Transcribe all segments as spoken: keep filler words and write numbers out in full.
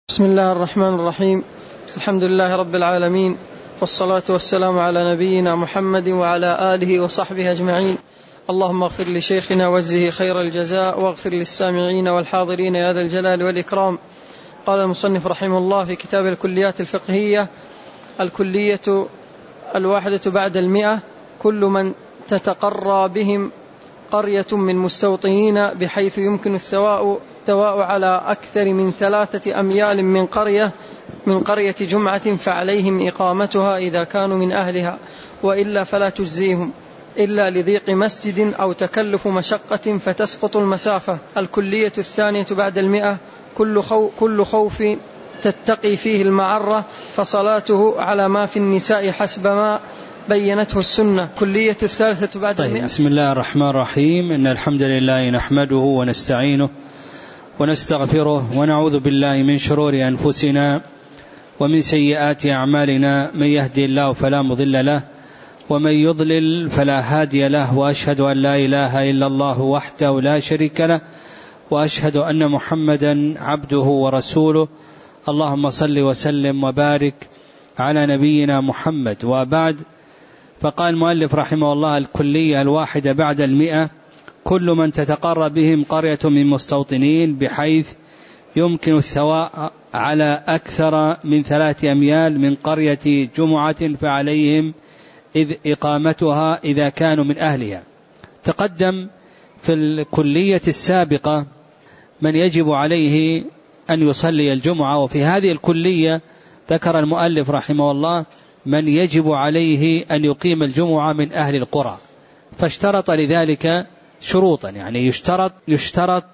بسم الله الرحمن الرحيم. الحمد لله رب العالمين، والصلاة والسلام على نبينا محمد وعلى آله وصحبه أجمعين. اللهم اغفر لشيخنا واجزه خير الجزاء، واغفر للسامعين والحاضرين يا ذا الجلال والإكرام. قال المصنف رحمه الله في كتاب الكليات الفقهية: الكلية الواحدة بعد المئة: كل من تتقرى بهم قرية من مستوطنين بحيث يمكن الثواء الثواء على أكثر من ثلاثة أميال من قرية من قرية جمعة، فعليهم إقامتها إذا كانوا من أهلها، وإلا فلا تجزيهم إلا لضيق مسجد أو تكلف مشقة فتسقط المسافة. الكلية الثانية بعد المئة: كل, خو كل خوف تتقي فيه المعرة، فصلاته على ما في النساء حسب ما بينته السنة. كلية الثالثة بعد طيب المئة. بسم الله الرحمن الرحيم. إن الحمد لله نحمده ونستعينه ونستغفره ونعوذ بالله من شرور أنفسنا ومن سيئات أعمالنا، من يهدي الله فلا مضل له ومن يضلل فلا هادي له، وأشهد أن لا إله إلا الله وحده لا شريك له، وأشهد أن محمدا عبده ورسوله. اللهم صل وسلم وبارك على نبينا محمد. وبعد، فقال المؤلف رحمه الله: الكلية الواحدة بعد المئة: كل من تتقرى بهم قرية من مستوطنين بحيث يمكن الثواء على أكثر من ثلاث أميال من قرية جمعة، فعليهم إذ إقامتها إذا كانوا من أهلها. تقدم في الكلية السابقة من يجب عليه أن يصلي الجمعة، وفي هذه الكلية ذكر المؤلف رحمه الله من يجب عليه أن يقيم الجمعة من أهل القرى، فاشترط لذلك شروطا، يعني يشترط يشترط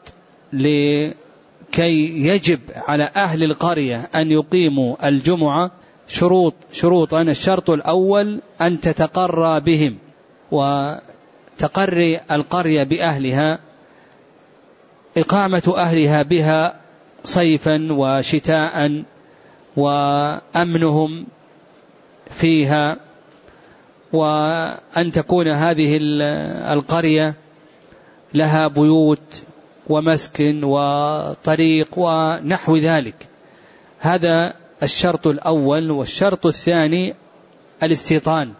لكي يجب على أهل القرية أن يقيموا الجمعة شروط شروطا. الشرط الأول أن تتقرى بهم، وتقري القرية بأهلها إقامة أهلها بها صيفا وشتاء، وأمنهم فيها، وأن تكون هذه القرية لها بيوت ومسكن وطريق ونحو ذلك. هذا الشرط الأول. والشرط الثاني الاستيطان.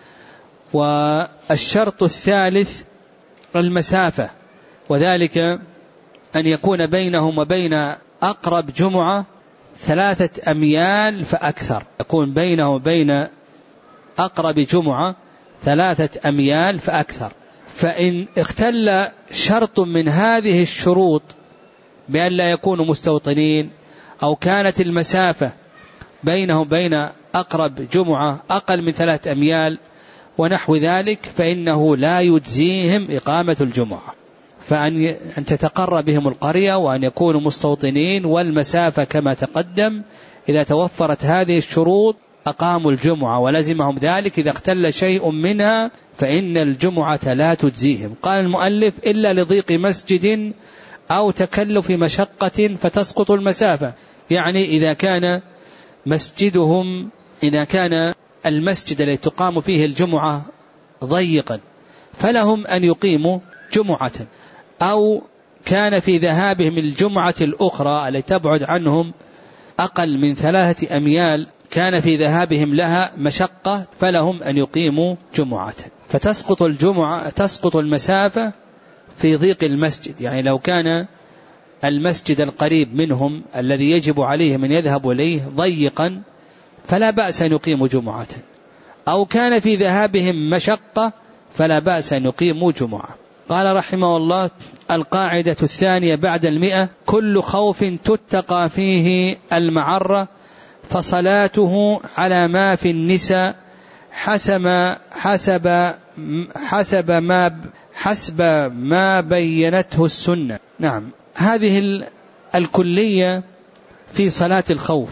والشرط الثالث المسافة، وذلك أن يكون بينهم وبين أقرب جمعة ثلاثة أميال فأكثر، يكون بينه وبين أقرب جمعة ثلاثة أميال فأكثر. فإن اختل شرط من هذه الشروط بأن لا يكونوا مستوطنين، أو كانت المسافة بينه وبين أقرب جمعة أقل من ثلاثة أميال ونحو ذلك، فإنه لا يجزيهم إقامة الجمعة. فأن تتقرى بهم القرية، وأن يكونوا مستوطنين، والمسافة كما تقدم. إذا توفرت هذه الشروط أقاموا الجمعة ولزمهم ذلك. إذا اختل شيء منها فإن الجمعة لا تجزيهم. قال المؤلف: إلا لضيق مسجد أو تكلف مشقة فتسقط المسافة. يعني إذا كان مسجدهم إذا كان المسجد الذي تقام فيه الجمعة ضيقا فلهم أن يقيموا جمعة، أو كان في ذهابهم الجمعة الأخرى التي تبعد عنهم أقل من ثلاثة أميال كان في ذهابهم لها مشقة، فلهم أن يقيموا جمعة. فتسقط الجمعة تسقط المسافة في ضيق المسجد. يعني لو كان المسجد القريب منهم الذي يجب عليهم أن يذهبوا إليه ضيقا فلا بأس أن يقيموا جمعة، أو كان في ذهابهم مشقة فلا بأس أن يقيموا جمعة. قال رحمه الله: القاعدة الثانية بعد المئة: كل خوف تتقى فيه المعرة، فصلاته على ما في النساء حسب حسب حسب ما حسب ما بينته السنة. نعم، هذه الكلية في صلاة الخوف.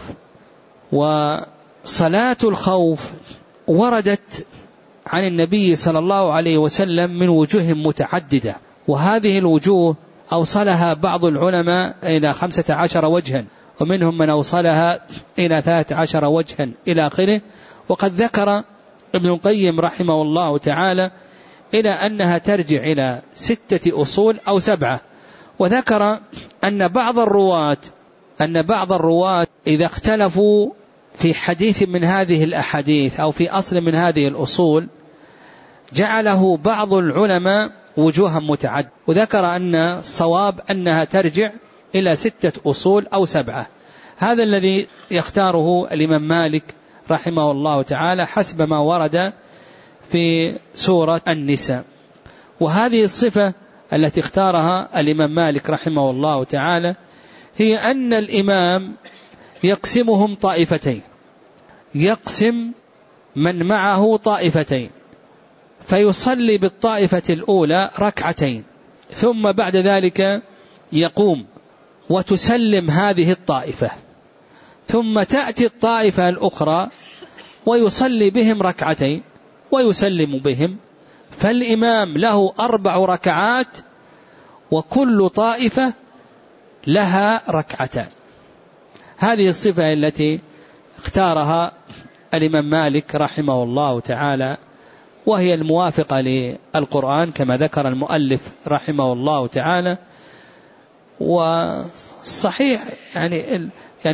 وصلاة الخوف وردت عن النبي صلى الله عليه وسلم من وجوه متعددة، وهذه الوجوه أوصلها بعض العلماء إلى خمسة عشر وجها، ومنهم من أوصلها إلى ثلاثة عشر وجها إلى آخره. وقد ذكر ابن القيم رحمه الله تعالى إلى أنها ترجع إلى ستة أصول أو سبعة. وذكر أن بعض الرواة أن بعض الرواة إذا اختلفوا في حديث من هذه الأحاديث أو في أصل من هذه الأصول جعله بعض العلماء وجوها متعد، وذكر أن الصواب أنها ترجع إلى ستة أصول أو سبعة. هذا الذي يختاره الإمام مالك رحمه الله تعالى حسب ما ورد في سورة النساء. وهذه الصفة التي اختارها الإمام مالك رحمه الله تعالى هي أن الإمام يقسمهم طائفتين، يقسم من معه طائفتين، فيصلي بالطائفة الأولى ركعتين، ثم بعد ذلك يقوم وتسلم هذه الطائفة، ثم تأتي الطائفة الأخرى ويصلي بهم ركعتين ويسلم بهم، فالإمام له أربع ركعات وكل طائفة لها ركعتان. هذه الصفة التي اختارها الإمام مالك رحمه الله تعالى، وهي الموافقة للقرآن كما ذكر المؤلف رحمه الله تعالى. وصحيح يعني يعني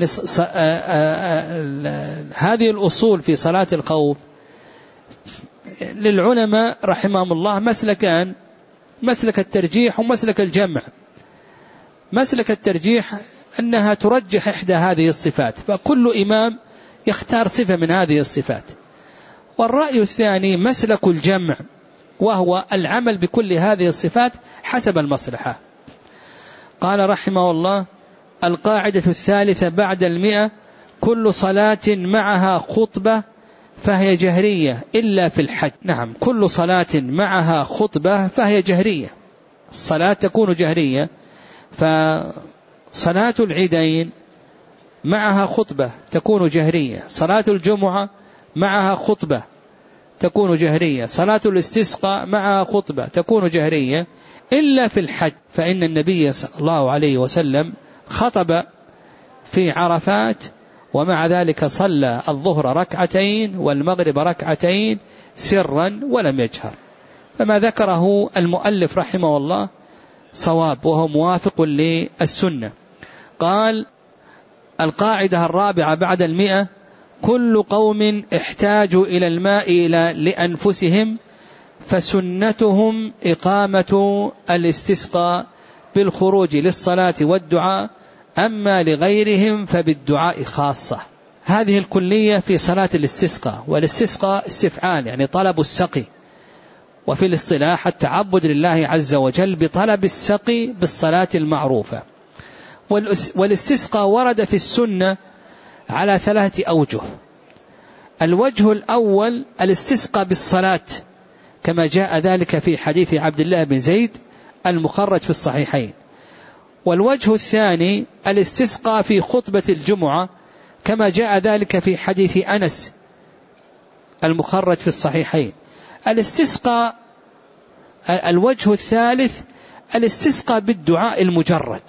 هذه الأصول في صلاة الخوف للعلماء رحمهم الله مسلكان، مسلك الترجيح ومسلك الجمع. مسلك الترجيح أنها ترجح إحدى هذه الصفات، فكل إمام يختار صفة من هذه الصفات. والرأي الثاني مسلك الجمع، وهو العمل بكل هذه الصفات حسب المصلحة. قال رحمه الله: القاعدة الثالثة بعد المئة: كل صلاة معها خطبة فهي جهرية إلا في الحج. نعم، كل صلاة معها خطبة فهي جهرية، الصلاة تكون جهرية، فصلاة العيدين معها خطبة تكون جهرية، صلاة الجمعة معها خطبة تكون جهرية، صلاة الاستسقاء معها خطبة تكون جهرية إلا في الحج، فإن النبي صلى الله عليه وسلم خطب في عرفات ومع ذلك صلى الظهر ركعتين والمغرب ركعتين سرا ولم يجهر. فما ذكره المؤلف رحمه الله صواب وهو موافق للسنة. قال: القاعدة الرابعة بعد المئة: كل قوم احتاجوا إلى الماء لأنفسهم فسنتهم إقامة الاستسقاء بالخروج للصلاة والدعاء، أما لغيرهم فبالدعاء خاصة. هذه الكلية في صلاة الاستسقاء، والاستسقاء استفعال يعني طلب السقي، وفي الاصطلاح التعبد لله عز وجل بطلب السقي بالصلاة المعروفة. والاستسقاء ورد في السنة على ثلاثة أوجه. الوجه الأول الاستسقاء بالصلاة كما جاء ذلك في حديث عبد الله بن زيد المخرج في الصحيحين. والوجه الثاني الاستسقاء في خطبة الجمعة كما جاء ذلك في حديث أنس المخرج في الصحيحين. الاستسقاء الوجه الثالث الاستسقاء بالدعاء المجرد،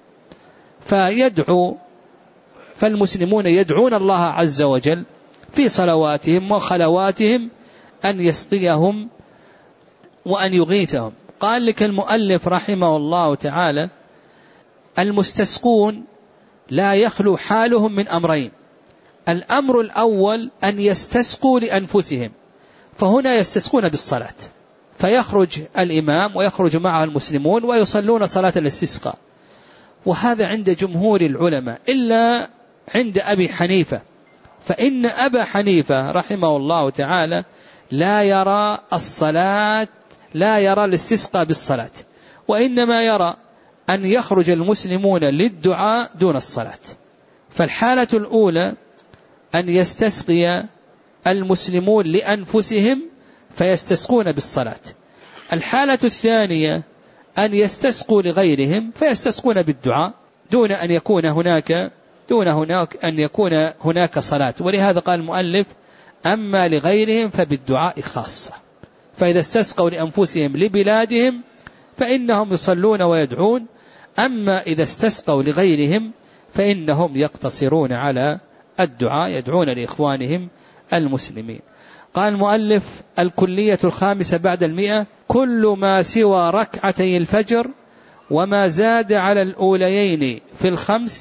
فيدعو فالمسلمون يدعون الله عز وجل في صلواتهم وخلواتهم أن يسقيهم وأن يغيثهم. قال لك المؤلف رحمه الله تعالى: المستسقون لا يخلو حالهم من أمرين. الأمر الأول أن يستسقوا لأنفسهم، فهنا يستسقون بالصلاة، فيخرج الإمام ويخرج معه المسلمون ويصلون صلاة الاستسقاء، وهذا عند جمهور العلماء إلا عند أبي حنيفة، فإن أبا حنيفة رحمه الله تعالى لا يرى الصلاة لا يرى الاستسقاء بالصلاة، وإنما يرى أن يخرج المسلمون للدعاء دون الصلاة. فالحالة الأولى أن يستسقي المسلمون لأنفسهم فيستسقون بالصلاة. الحالة الثانية أن يستسقوا لغيرهم فيستسقون بالدعاء دون أن يكون هناك دون هناك أن يكون هناك صلاة. ولهذا قال المؤلف: أما لغيرهم فبالدعاء خاصة. فإذا استسقوا لأنفسهم لبلادهم فإنهم يصلون ويدعون، أما إذا استسقوا لغيرهم فإنهم يقتصرون على الدعاء، يدعون لإخوانهم المسلمين. قال المؤلف: الكلية الخامسة بعد المئة: كل ما سوى ركعتي الفجر وما زاد على الأوليين في الخمس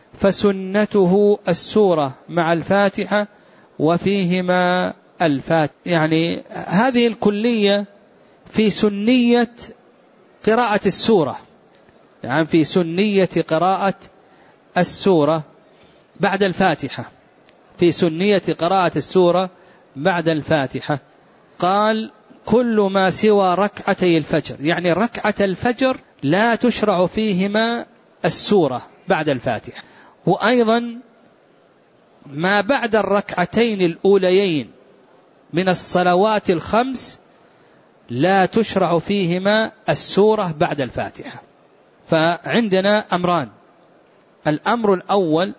فسنته السورة مع الفاتحة وفيهما الفاتحة. يعني هذه الكلية في سنية قراءة السورة، يعني في سنية قراءة السورة بعد الفاتحة، في سنية قراءة السورة بعد الفاتحة. قال كل ما سوى ركعتي الفجر، يعني ركعة الفجر لا تشرع فيهما السورة بعد الفاتحة. وأيضا ما بعد الركعتين الأوليين من الصلوات الخمس لا تشرع فيهما السورة بعد الفاتحة. فعندنا أمران: الأمر الأول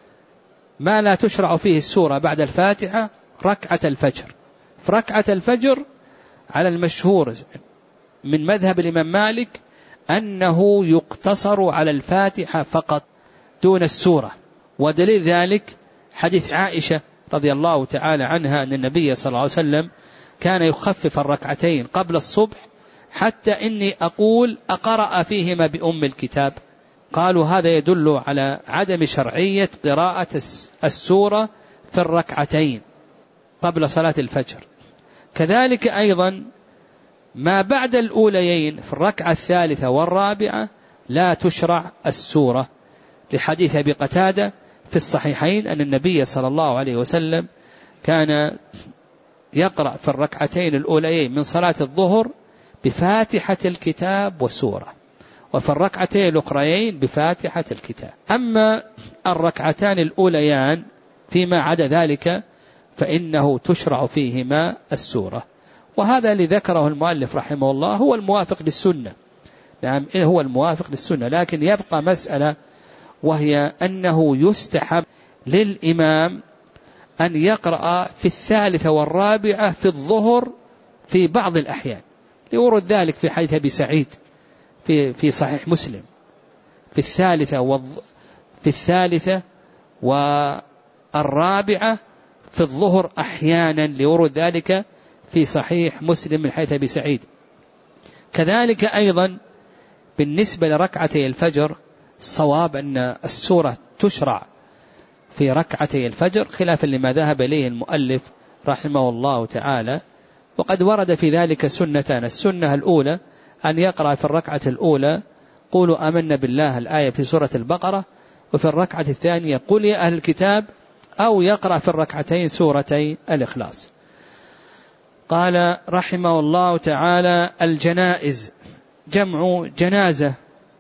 ما لا تشرع فيه السورة بعد الفاتحة ركعة الفجر. في ركعة الفجر على المشهور من مذهب الإمام مالك أنه يقتصر على الفاتحة فقط دون السورة، ودليل ذلك حديث عائشة رضي الله تعالى عنها أن النبي صلى الله عليه وسلم كان يخفف الركعتين قبل الصبح حتى إني أقول أقرأ فيهما بأم الكتاب. قالوا هذا يدل على عدم شرعية قراءة السورة في الركعتين قبل صلاة الفجر. كذلك أيضا ما بعد الأوليين في الركعة الثالثة والرابعة لا تشرع السورة، لحديث أبي قتادة في الصحيحين أن النبي صلى الله عليه وسلم كان يقرأ في الركعتين الأوليين من صلاة الظهر بفاتحة الكتاب وسورة، وفي الركعتين الأخريين بفاتحة الكتاب. أما الركعتان الأوليان فيما عدا ذلك فإنه تشرع فيهما السورة، وهذا اللي ذكره المؤلف رحمه الله هو الموافق للسنة. نعم هو الموافق للسنة، لكن يبقى مسألة وهي أنه يستحب للإمام أن يقرأ في الثالثة والرابعة في الظهر في بعض الأحيان، لورد ذلك في حديث أبي سعيد في في صحيح مسلم في الثالثة والض... في الثالثة والرابعة في الظهر أحيانا، لورد ذلك في صحيح مسلم من حديث أبي سعيد. كذلك أيضا بالنسبة لركعتي الفجر الصواب أن السورة تشرع في ركعتي الفجر خلافا لما ذهب إليه المؤلف رحمه الله تعالى. وقد ورد في ذلك سنتان: السنة الأولى أن يقرأ في الركعة الأولى قولوا آمنا بالله الآية في سورة البقرة، وفي الركعة الثانية قل يا أهل الكتاب، أو يقرأ في الركعتين سورتي الإخلاص. قال رحمه الله تعالى: الجنائز جمع جنازة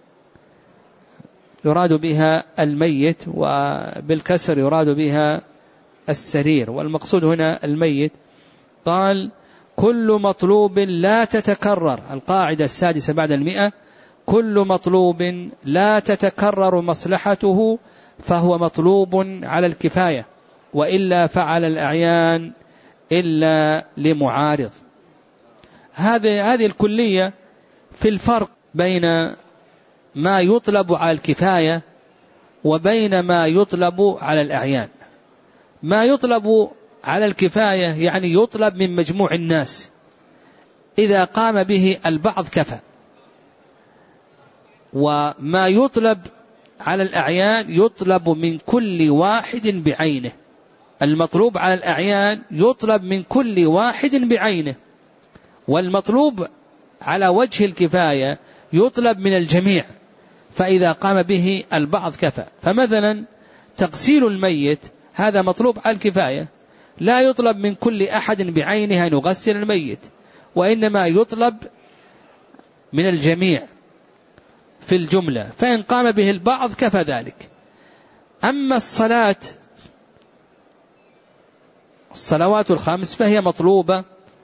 يراد بها الميت، وبالكسر يراد بها السرير، والمقصود هنا الميت. قال: كل مطلوب لا تتكرر، القاعدة السادسة بعد المئة: كل مطلوب لا تتكرر مصلحته فهو مطلوب على الكفاية، وإلا فعل الأعيان إلا لمعارض. هذه هذه الكلية في الفرق بين ما يطلب على الكفاية وبين ما يطلب على الأعيان. ما يطلب على الكفاية يعني يطلب من مجموع الناس، إذا قام به البعض كفى. وما يطلب على الأعيان يطلب من كل واحد بعينه. المطلوب على الأعيان يطلب من كل واحد بعينه، والمطلوب على وجه الكفاية يطلب من الجميع، فإذا قام به البعض كفى. فمثلا تغسيل الميت هذا مطلوب على الكفاية، لا يطلب من كل أحد بعينه أن يغسل الميت، وإنما يطلب من الجميع في الجملة، فإن قام به البعض كفى ذلك. أما الصلاة الصلوات الخمس فهي مطلوبة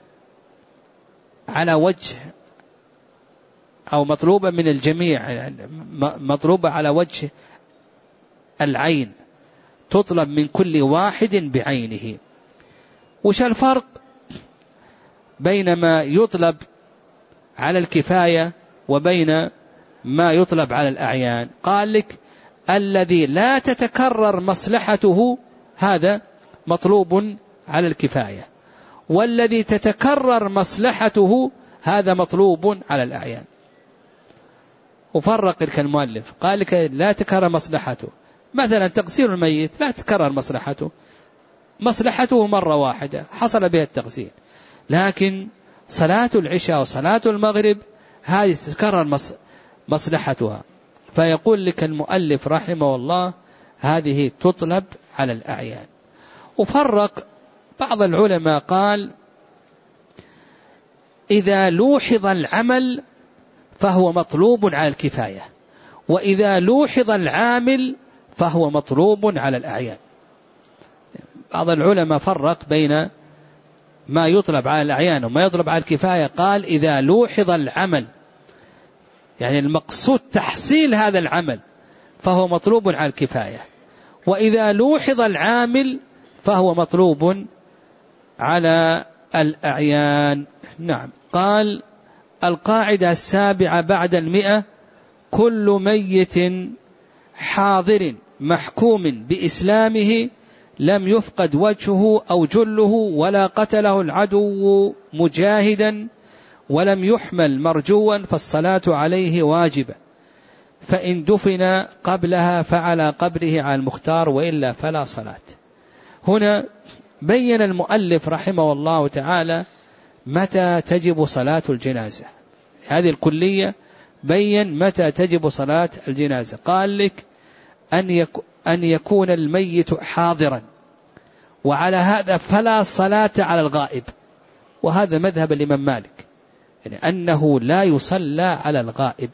على وجه أو مطلوبة من الجميع، مطلوبة على وجه العين، تطلب من كل واحد بعينه. وش الفرق بين ما يطلب على الكفاية وبين ما يطلب على الأعيان؟ قال لك: الذي لا تتكرر مصلحته هذا مطلوب على الكفاية، والذي تتكرر مصلحته هذا مطلوب على الأعيان. وفرق المؤلف قال لك لا تكرر مصلحته، مثلا تغسيل الميت لا تتكرر مصلحته، مصلحته مرة واحدة حصل بها التغسيل، لكن صلاة العشاء وصلاة المغرب هذه تتكرر مصلحتها. فيقول لك المؤلف رحمه الله هذه تطلب على الأعيان. وفرق بعض العلماء قال إذا لوحظ العمل فهو مطلوب على الكفاية، وإذا لوحظ العامل فهو مطلوب على الأعيان. بعض العلماء فرق بين ما يطلب على الأعيان وما يطلب على الكفاية، قال إذا لوحظ العمل يعني المقصود تحصيل هذا العمل فهو مطلوب على الكفاية، وإذا لوحظ العامل فهو مطلوب على الأعيان. نعم. قال القاعدة السابعة بعد المئة كل ميت حاضر محكوم بإسلامه لم يفقد وجهه أو جله ولا قتله العدو مجاهدا ولم يحمل مرجوا فالصلاة عليه واجبة، فإن دفن قبلها فعلى قبره على المختار وإلا فلا صلاة. هنا بين المؤلف رحمه الله تعالى متى تجب صلاة الجنازة، هذه الكلية بين متى تجب صلاة الجنازة. قال لك أن يكون الميت حاضرا، وعلى هذا فلا صلاة على الغائب، وهذا مذهب الإمام مالك، يعني أنه لا يصلى على الغائب.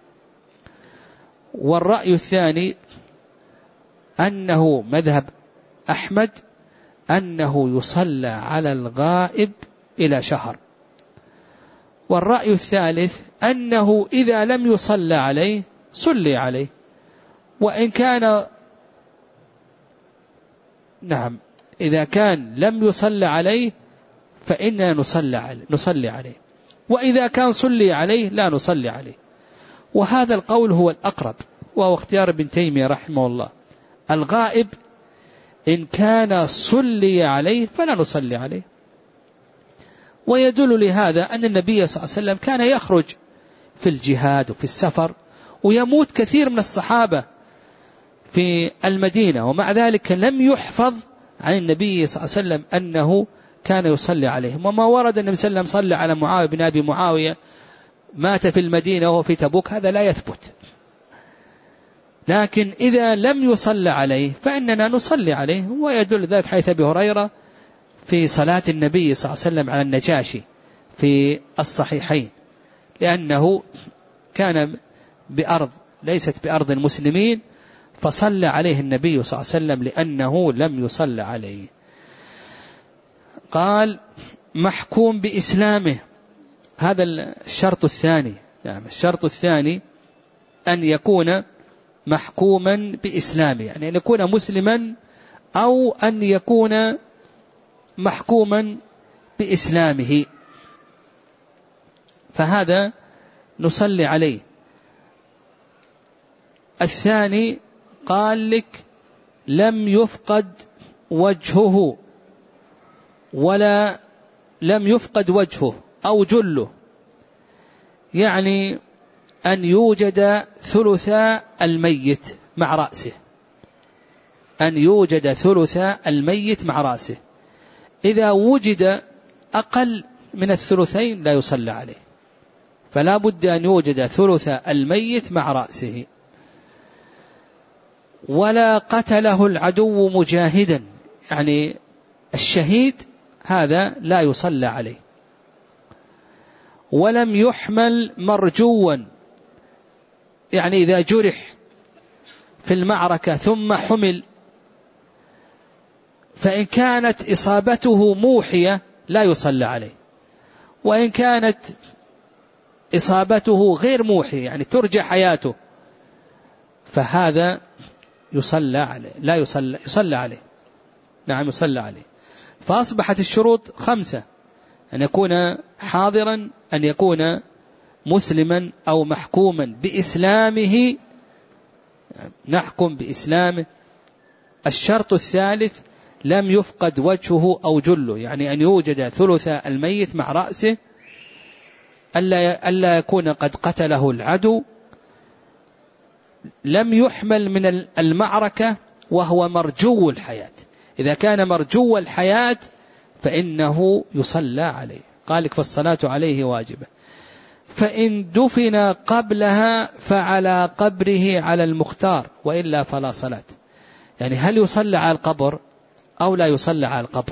والرأي الثاني أنه مذهب أحمد أنه يصلى على الغائب إلى شهر. والرأي الثالث أنه إذا لم يصلى عليه صلي عليه، وإن كان نعم إذا كان لم يصلى عليه فإننا نصلي عليه, نصلي عليه وإذا كان صلي عليه لا نصلي عليه. وهذا القول هو الأقرب، وهو اختيار ابن تيمية رحمه الله. الغائب إن كان صلي عليه فلا نصلي عليه. ويدل لهذا أن النبي صلى الله عليه وسلم كان يخرج في الجهاد وفي السفر، ويموت كثير من الصحابة في المدينة، ومع ذلك لم يحفظ عن النبي صلى الله عليه وسلم أنه كان يصلي عليهم. وما ورد النبي صلى الله عليه وسلم صلى على معاوية بن أبي معاوية مات في المدينة وهو في تبوك، هذا لا يثبت. لكن إذا لم يصلى عليه فإننا نصلي عليه. ويدل ذلك حيث أبي هريرة في صلاة النبي صلى الله عليه وسلم على النجاشي في الصحيحين، لأنه كان بأرض ليست بأرض المسلمين فصلى عليه النبي صلى الله عليه وسلم لأنه لم يصلى عليه. قال محكوم بإسلامه، هذا الشرط الثاني. يعني الشرط الثاني أن يكون محكوما بإسلامه، يعني أن يكون مسلما أو أن يكون محكوما بإسلامه، فهذا نصلي عليه. الثاني قال لك لم يفقد وجهه ولا لم يفقد وجهه أو جله، يعني أن يوجد ثلث الميت مع رأسه، أن يوجد ثلث الميت مع رأسه. إذا وجد أقل من الثلثين لا يصلى عليه، فلا بد أن يوجد ثلث الميت مع رأسه. ولا قتله العدو مجاهدا، يعني الشهيد هذا لا يصلى عليه. ولم يحمل مرجوا، يعني إذا جرح في المعركة ثم حمل فإن كانت إصابته موحية لا يصلى عليه، وإن كانت إصابته غير موحية يعني ترجع حياته فهذا يصلى عليه، لا يصلى, يصلى عليه. نعم يصلى عليه. فأصبحت الشروط خمسة: أن يكون حاضرا، أن يكون مسلما أو محكوما بإسلامه، نحكم بإسلامه. الشرط الثالث لم يفقد وجهه أو جله، يعني أن يوجد ثلث الميت مع رأسه، ألا يكون قد قتله العدو. لم يحمل من المعركة، وهو مرجو الحياة. إذا كان مرجو الحياة فإنه يصلى عليه. قال لك فالصلاة عليه واجبة. فإن دفن قبلها فعلى قبره على المختار وإلا فلا صلاة. يعني هل يصلى على القبر أو لا يصلى على القبر؟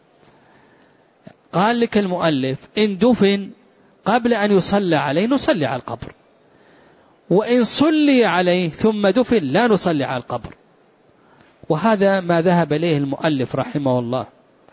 قال لك المؤلف إن دفن قبل أن يصلى عليه نصلي على القبر، وإن صلي عليه ثم دفن لا نصلي على القبر. وهذا ما ذهب إليه المؤلف رحمه الله.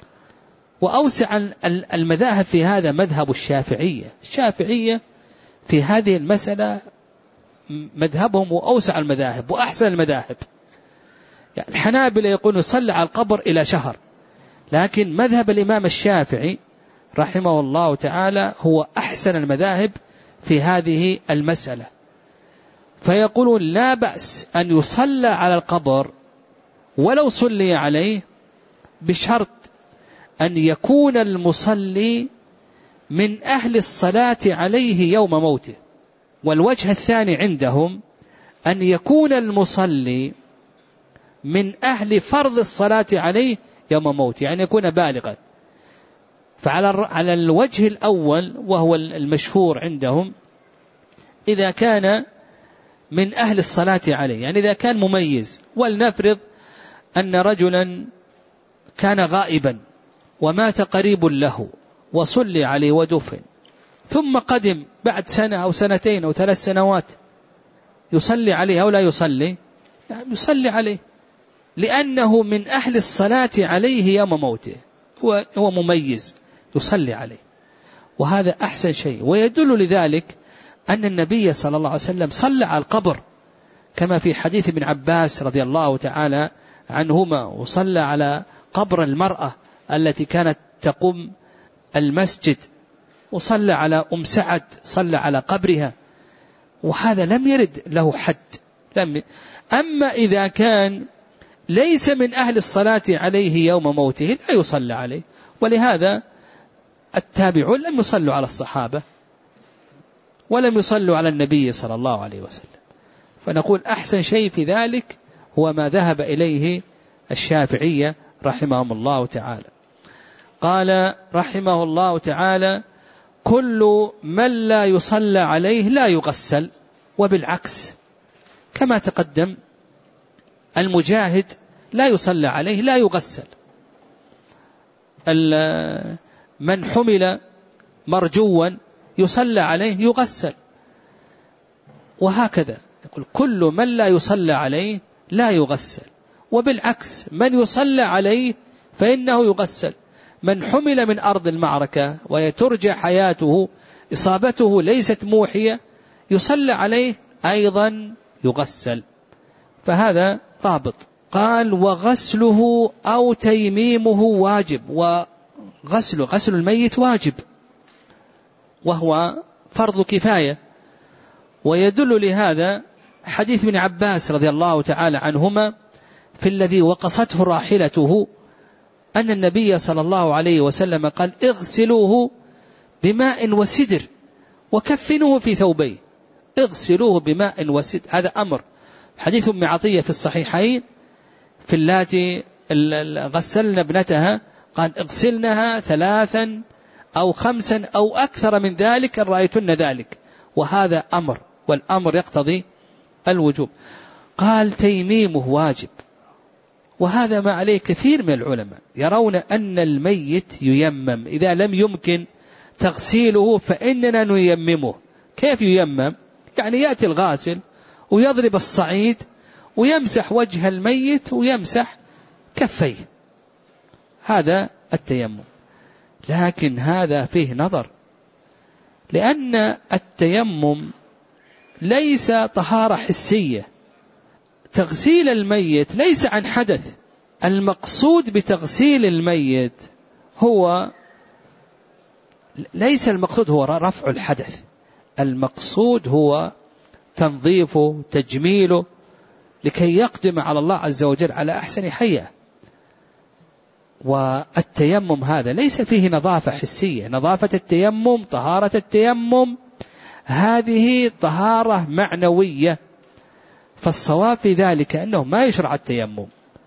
وأوسع المذاهب في هذا مذهب الشافعية. الشافعية في هذه المسألة مذهبهم وأوسع المذاهب وأحسن المذاهب. يعني الحنابلة يقولون يصلي على القبر إلى شهر، لكن مذهب الإمام الشافعي رحمه الله تعالى هو أحسن المذاهب في هذه المسألة. فيقولون لا بأس أن يصلى على القبر ولو صلي عليه، بشرط أن يكون المصلي من أهل الصلاة عليه يوم موته. والوجه الثاني عندهم أن يكون المصلي من أهل فرض الصلاة عليه يوم موته، يعني يكون بالغا. فعلى على الوجه الأول وهو المشهور عندهم إذا كان من أهل الصلاة عليه، يعني إذا كان مميز. ولنفرض أن رجلا كان غائبا ومات قريب له وصلي عليه ودفن، ثم قدم بعد سنة أو سنتين أو ثلاث سنوات، يصلي عليه أو لا يصلي؟ نعم يصلي عليه، لأنه من أهل الصلاة عليه يوم موته، هو, هو مميز يصلي عليه. وهذا أحسن شيء. ويدل لذلك أن النبي صلى الله عليه وسلم صلى على القبر، كما في حديث ابن عباس رضي الله تعالى عنهما، وصلى على قبر المرأة التي كانت تقوم المسجد، وصلى على أم سعد صلى على قبرها. وهذا لم يرد له حد. لم. أما إذا كان ليس من أهل الصلاة عليه يوم موته لا يصلى عليه. ولهذا التابعون لم يصلوا على الصحابة ولم يصلوا على النبي صلى الله عليه وسلم. فنقول أحسن شيء في ذلك هو ما ذهب إليه الشافعية رحمهم الله تعالى. قال رحمه الله تعالى كل من لا يصلى عليه لا يغسل. وبالعكس كما تقدم المجاهد لا يصلى عليه لا يغسل، من حمل مرجوا يصلى عليه يغسل، وهكذا يقول كل من لا يصلى عليه لا يغسل. وبالعكس من يصلى عليه فإنه يغسل. من حمل من أرض المعركة ويترجى حياته إصابته ليست موحية يصلى عليه أيضا يغسل. فهذا ضابط. قال وغسله أو تيميمه واجب. وغسل غسل الميت واجب وهو فرض كفاية. ويدل لهذا حديث ابن عباس رضي الله تعالى عنهما في الذي وقصته راحلته أن النبي صلى الله عليه وسلم قال اغسلوه بماء وسدر وكفنوه في ثوبيه. اغسلوه بماء وسدر، هذا أمر. حديث ابن عطية في الصحيحين في اللاتي غسلنا ابنتها قال اغسلنها ثلاثا أو خمسا أو أكثر من ذلك إن رأيتن ذلك. وهذا أمر، والأمر يقتضي الوجوب. قال تيميمه واجب. وهذا ما عليه كثير من العلماء، يرون أن الميت ييمم إذا لم يمكن تغسيله فإننا نيممه. كيف ييمم؟ يعني يأتي الغاسل ويضرب الصعيد ويمسح وجه الميت ويمسح كفيه، هذا التيمم. لكن هذا فيه نظر، لأن التيمم ليس طهارة حسية. تغسيل الميت ليس عن حدث. المقصود بتغسيل الميت هو ليس المقصود هو رفع الحدث، المقصود هو تنظيفه تجميله لكي يقدم على الله عز وجل على أحسن حية. والتيمم هذا ليس فيه نظافة حسية. نظافة التيمم طهارة التيمم هذه طهارة معنوية. فالصواب في ذلك أنه ما يشرع التيمم،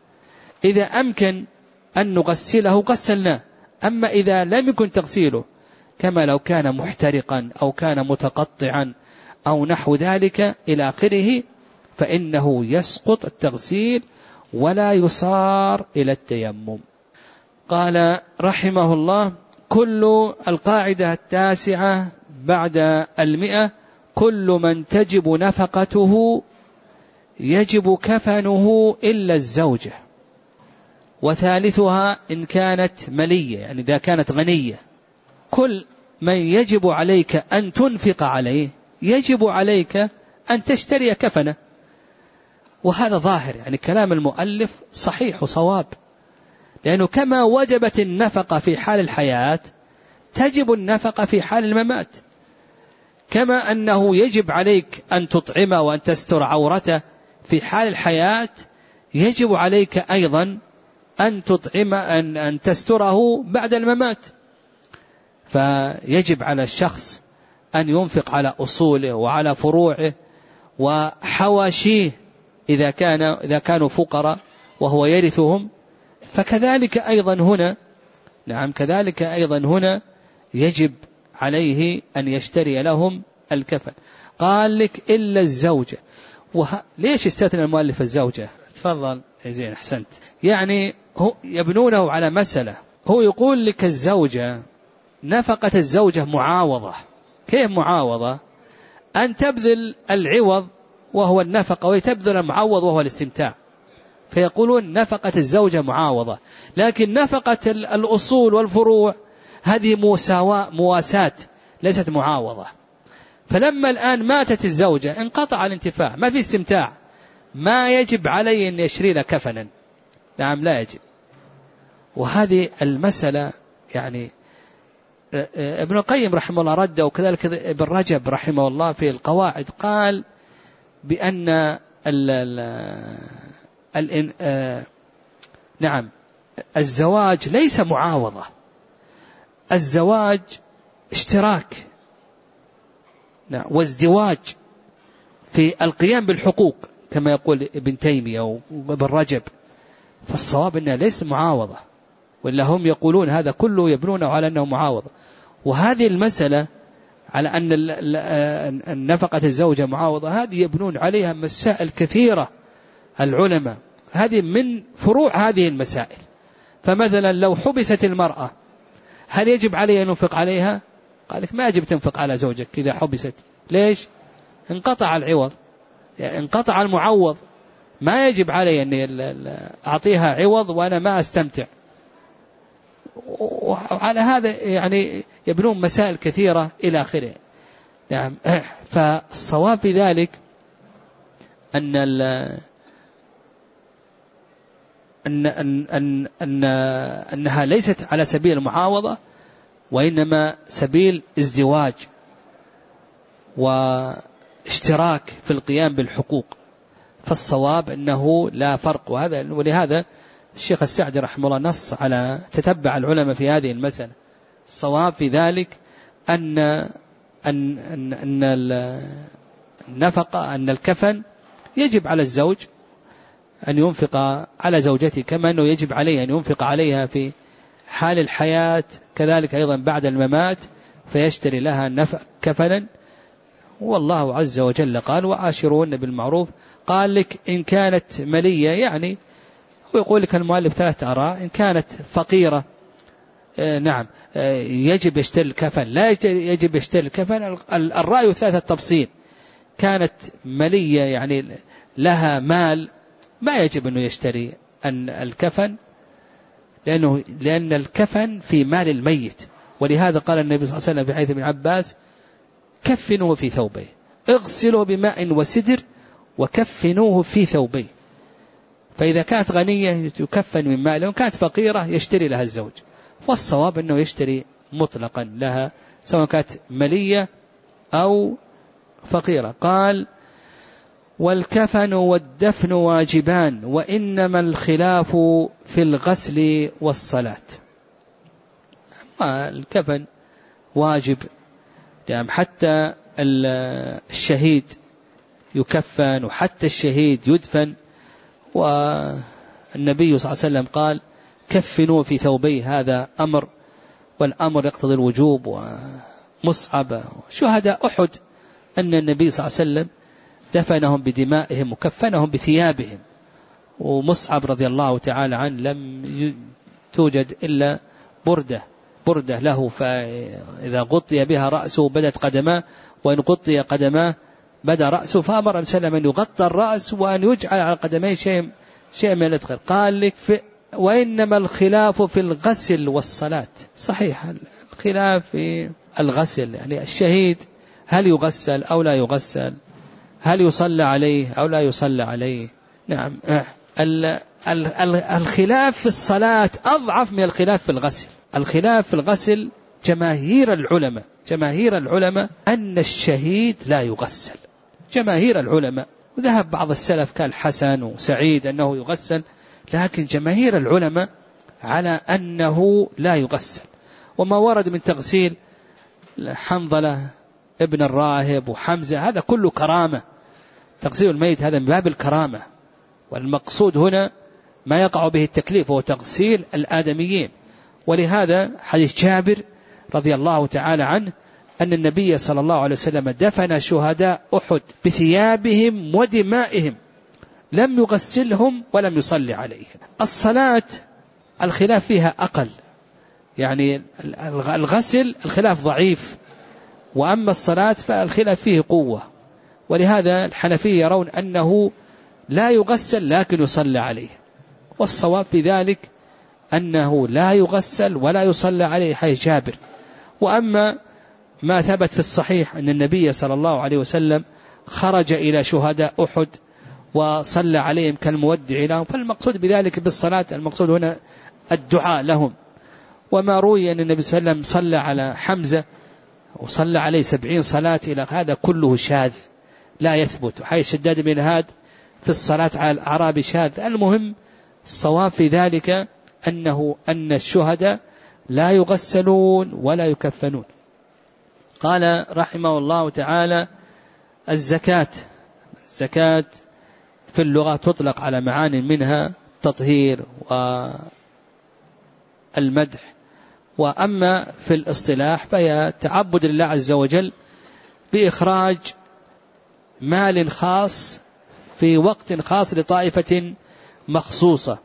إذا أمكن أن نغسله غسلناه، أما إذا لم يكن تغسيله كما لو كان محترقا أو كان متقطعا أو نحو ذلك إلى آخره فإنه يسقط التغسيل ولا يصار إلى التيمم. قال رحمه الله: كل القاعدة التاسعة بعد المئة: كل من تجب نفقته يجب كفنه إلا الزوجة. وثالثها إن كانت ملية، يعني إذا كانت غنية. كل من يجب عليك أن تنفق عليه يجب عليك أن تشتري كفنه. وهذا ظاهر، يعني كلام المؤلف صحيح وصواب، لأنه كما وجبت النفقة في حال الحياة تجب النفقة في حال الممات، كما أنه يجب عليك أن تطعمه وأن تستر عورته في حال الحياة يجب عليك أيضا أن تطعم أن, أن تستره بعد الممات. فيجب على الشخص أن ينفق على أصوله وعلى فروعه وحواشيه إذا كان إذا كانوا فقراء وهو يرثهم، فكذلك أيضا هنا نعم كذلك أيضا هنا يجب عليه أن يشتري لهم الكفن. قال لك إلا الزوجة. وه... ليش استثنى المؤلف الزوجة؟ تفضل زين أحسنت. يعني هو يبنونه على مسألة، هو يقول لك الزوجة نفقة الزوجة معاوضة. كيف معاوضة؟ أن تبذل العوض وهو النفقة وتبذل المعوض وهو الاستمتاع، فيقولون نفقة الزوجة معاوضة. لكن نفقة الأصول والفروع هذه مساواة مواساة ليست معاوضة. فلما الآن ماتت الزوجة انقطع الانتفاع، ما في استمتاع، ما يجب عليه أن يشتري له كفنا، نعم لا يجب. وهذه المسألة يعني ابن القيم رحمه الله رد، وكذلك ابن رجب رحمه الله في القواعد قال بأن ال ال ال نعم الزواج ليس معاوضة، الزواج اشتراك نعم وازدواج في القيام بالحقوق كما يقول ابن تيمية وابن رجب. فالصواب أنها ليس معاوضة، ولا هم يقولون هذا كله يبنونه على أنه معاوضة. وهذه المسألة على أن النفقة الزوجة معاوضة هذه يبنون عليها مسائل كثيرة العلماء، هذه من فروع هذه المسائل. فمثلا لو حبست المرأة هل يجب عليه أن ينفق عليها؟ قال لك ما يجب تنفق على زوجك إذا حبست. ليش؟ انقطع العوض، يعني انقطع المعوض، ما يجب علي أن أعطيها عوض وأنا ما أستمتع. وعلى هذا يعني يبنون مسائل كثيرة إلى آخره. نعم. فالصواب في ذلك أن أن أن أن أن أنها ليست على سبيل المعاوضة، وإنما سبيل ازدواج واشتراك في القيام بالحقوق. فالصواب أنه لا فرق. وهذا ولهذا الشيخ السعدي رحمه الله نص على تتبع العلماء في هذه المسألة. الصواب في ذلك أن أن أن أن النفقة أن الكفن يجب على الزوج أن ينفق على زوجته، كما أنه يجب عليه أن ينفق عليها في حال الحياة، كذلك أيضا بعد الممات فيشتري لها نفق كفنا. والله عز وجل قال وعاشرون بالمعروف. قال لك إن كانت ملية، يعني ويقول لك المؤلف ثلاث آراء. إن كانت فقيرة نعم يجب يشتري الكفن، لا يجب يشتري الكفن. الرأي الثالث التفصيل. كانت ملية يعني لها مال ما يجب أنه يشتري الكفن، لأنه لأن الكفن في مال الميت. ولهذا قال النبي صلى الله عليه وسلم في حديث ابن عباس كفنوه في ثوبه، اغسلوه بماء وسدر وكفنوه في ثوبه. فإذا كانت غنية يكفن من ماله، وكانت فقيرة يشتري لها الزوج. والصواب أنه يشتري مطلقا لها سواء كانت ملية أو فقيرة. قال والكفن والدفن واجبان، وإنما الخلاف في الغسل والصلاة. الكفن واجب، يعني حتى الشهيد يكفن وحتى الشهيد يدفن. النبي صلى الله عليه وسلم قال كفنوا في ثوبي، هذا أمر، والأمر يقتضي الوجوب. ومصعب شهداء أحد أن النبي صلى الله عليه وسلم دفنهم بدمائهم وكفنهم بثيابهم، ومصعب رضي الله تعالى عنه لم توجد إلا بردة بردة له، فإذا غطي بها رأسه بدت قدماه، وإن غطي قدماه بدا رأسه، فأمر النبي صلى الله عليه وسلم أن يغطى الرأس وأن يجعل على قدميه شيء شيء من الإدخال. قال لك في وإنما الخلاف في الغسل والصلاة. صحيح الخلاف في الغسل، يعني الشهيد هل يغسل أو لا يغسل، هل يصلى عليه أو لا يصلى عليه. نعم الخلاف في الصلاة أضعف من الخلاف في الغسل. الخلاف في الغسل جماهير العلماء جماهير العلماء أن الشهيد لا يغسل، جماهير العلماء، وذهب بعض السلف كالحسن وسعيد أنه يغسل، لكن جماهير العلماء على أنه لا يغسل. وما ورد من تغسيل حنظلة ابن الراهب وحمزة هذا كله كرامة، تغسيل الميت هذا من باب الكرامة، والمقصود هنا ما يقع به التكليف هو تغسيل الآدميين. ولهذا حديث جابر رضي الله تعالى عنه أن النبي صلى الله عليه وسلم دفن شهداء أحد بثيابهم ودمائهم، لم يغسلهم ولم يصلي عليهم. الصلاة الخلاف فيها أقل، يعني الغسل الخلاف ضعيف، وأما الصلاة فالخلاف فيه قوة. ولهذا الحنفية يرون أنه لا يغسل لكن يصلى عليه، والصواب في ذلك أنه لا يغسل ولا يصلى عليه حيث جابر. وأما ما ثبت في الصحيح أن النبي صلى الله عليه وسلم خرج إلى شهداء أحد وصلى عليهم كالمودع لهم، فالمقصود بذلك بالصلاة المقصود هنا الدعاء لهم. وما روي أن النبي صلى الله عليه وسلم صلى على حمزة وصلى عليه سبعين صلاة إلى هذا كله شاذ لا يثبت، حيث شداد بن هاد في الصلاة على الأعراب شاذ. المهم الصواب في ذلك أنه أن الشهداء لا يغسلون ولا يكفنون. قال رحمه الله تعالى الزكاة الزكاة في اللغة تطلق على معاني منها التطهير والمدح، وأما في الاصطلاح فهي تعبد لله عز وجل بإخراج مال خاص في وقت خاص لطائفة مخصوصة.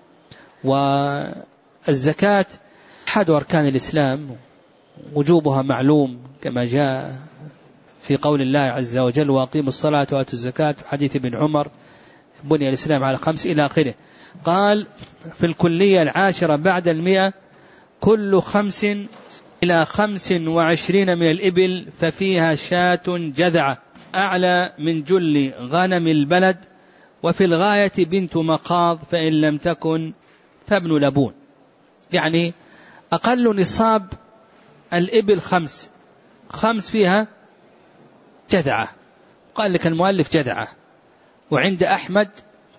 والزكاة أحد أركان الإسلام، وجوبها معلوم كما جاء في قول الله عز وجل وأقيموا الصلاة وآتوا الزكاة في حديث ابن عمر بني الإسلام على خمس إلى آخره. قال في الكلية العاشرة بعد المئة كل خمس إلى خمس وعشرين من الإبل ففيها شاة جذعة أعلى من جل غنم البلد، وفي الغاية بنت مخاض فإن لم تكن فابن لبون. يعني أقل نصاب الإبل خمس خمس فيها جذعة، قال لك المؤلف جذعة، وعند أحمد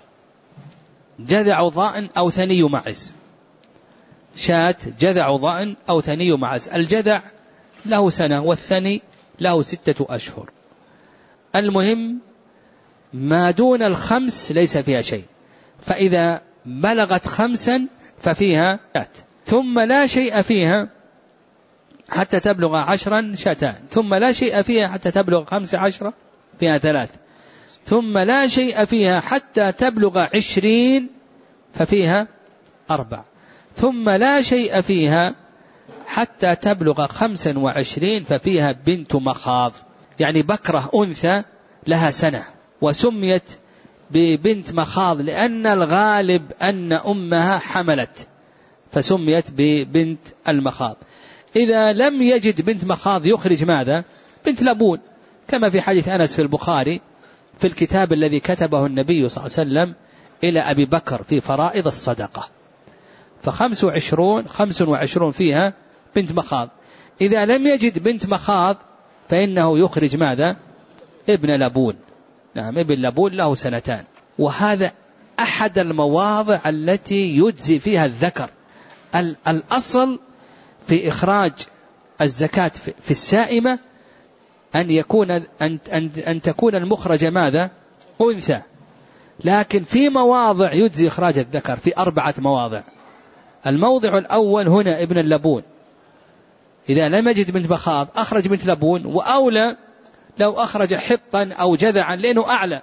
جذع ضأن أو ثني معز، شاة جذع ضأن أو ثني معز. الجذع له سنة والثني له ستة أشهر. المهم ما دون الخمس ليس فيها شيء، فإذا بلغت خمسا ففيها شاة، ثم لا شيء فيها حتى تبلغ عشرا شاتان، ثم لا شيء فيها حتى تبلغ خمس عشرة فيها ثلاث، ثم لا شيء فيها حتى تبلغ عشرين ففيها أربع، ثم لا شيء فيها حتى تبلغ خمسا وعشرين ففيها بنت مخاض، يعني بكرة أنثى لها سنة، وسميت ببنت مخاض لأن الغالب أن أمها حملت فسميت ببنت المخاض. إذا لم يجد بنت مخاض يخرج ماذا؟ بنت لبون، كما في حديث أنس في البخاري في الكتاب الذي كتبه النبي صلى الله عليه وسلم إلى أبي بكر في فرائض الصدقة، فخمس وعشرون خمس وعشرون فيها بنت مخاض. إذا لم يجد بنت مخاض فإنه يخرج ماذا؟ ابن لبون. نعم ابن لبون له سنتان. وهذا أحد المواضع التي يجزي فيها الذكر. الأصل في إخراج الزكاة في السائمة أن يكون أن, أن, أن تكون المخرج ماذا؟ أنثى، لكن في مواضع يجزي إخراج الذكر، في أربعة مواضع. الموضع الأول هنا ابن اللبون، إذا لم يجد بنت مخاض أخرج بنت لبون، وأولى لو أخرج حقا أو جذعا لأنه أعلى.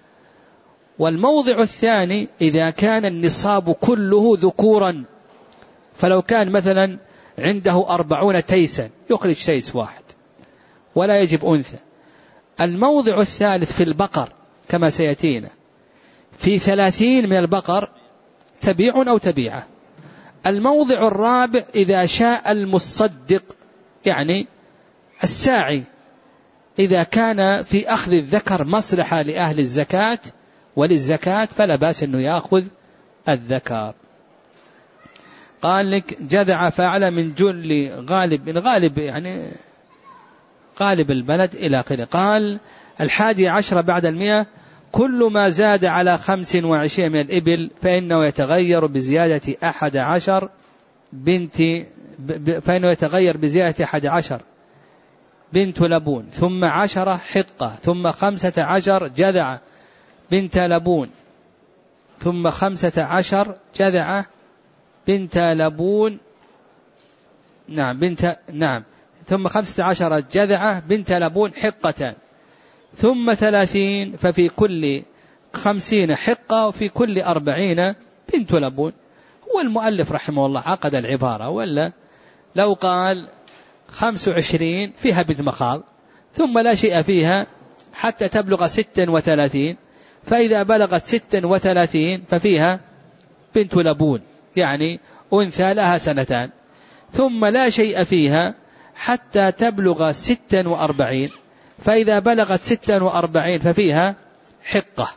والموضع الثاني إذا كان النصاب كله ذكورا، فلو كان مثلا عنده أربعون تيسا يخرج تيس واحد ولا يجب أنثى. الموضع الثالث في البقر كما سيأتينا، في ثلاثين من البقر تبيع أو تبيعة. الموضع الرابع إذا شاء المصدق يعني الساعي، إذا كان في أخذ الذكر مصلحة لأهل الزكاة وللزكاة فلا بأس أنه يأخذ الذكر. قال لك جذع فاعل من جل غالب، من غالب يعني غالب البلد إلى آخره. قال الحادي عشر بعد المئة كل ما زاد على خمس وعشرين من الإبل فإنه يتغير بزيادة أحد عشر بنت فإنه يتغير بزيادة أحد عشر بنت لبون، ثم عشرة حقة، ثم خمسة عشر جذعة بنت لبون، ثم خمسة عشر جذعة بنت لبون نعم بنت نعم ثم خمسة عشر جذعة بنت لبون حقة، ثم ثلاثين ففي كل خمسين حقة، وفي كل أربعين بنت لبون. هو المؤلف رحمه الله عقد العبارة، ولا لو قال خمس وعشرين فيها بنت مخاض ثم لا شيء فيها حتى تبلغ ست وثلاثين، فإذا بلغت ست وثلاثين ففيها بنت لبون يعني أنثى لها سنتان، ثم لا شيء فيها حتى تبلغ ست وأربعين، فإذا بلغت ست وأربعين ففيها حقة.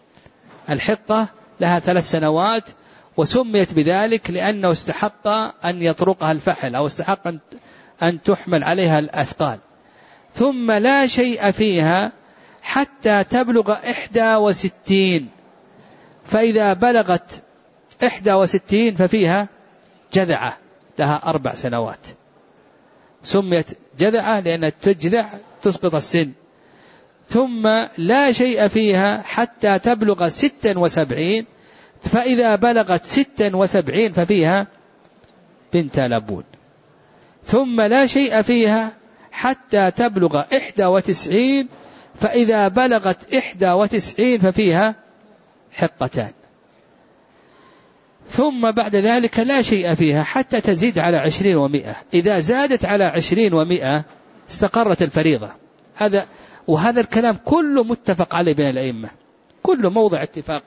الحقة لها ثلاث سنوات، وسميت بذلك لأنه استحق أن يطرقها الفحل أو استحق أن تحمل عليها الأثقال. ثم لا شيء فيها حتى تبلغ إحدى وستين، فإذا بلغت إحدى وستين ففيها جذعة لها أربع سنوات، سميت جذعة لأنها تجذع تسقط السن. ثم لا شيء فيها حتى تبلغ ست وسبعين، فإذا بلغت ست وسبعين ففيها بنت لبون. ثم لا شيء فيها حتى تبلغ إحدى وتسعين، فإذا بلغت إحدى وتسعين ففيها حقتان. ثم بعد ذلك لا شيء فيها حتى تزيد على عشرين ومئة، إذا زادت على عشرين ومئة استقرت الفريضة. هذا وهذا الكلام كله متفق عليه بين الأئمة، كله موضع اتفاق.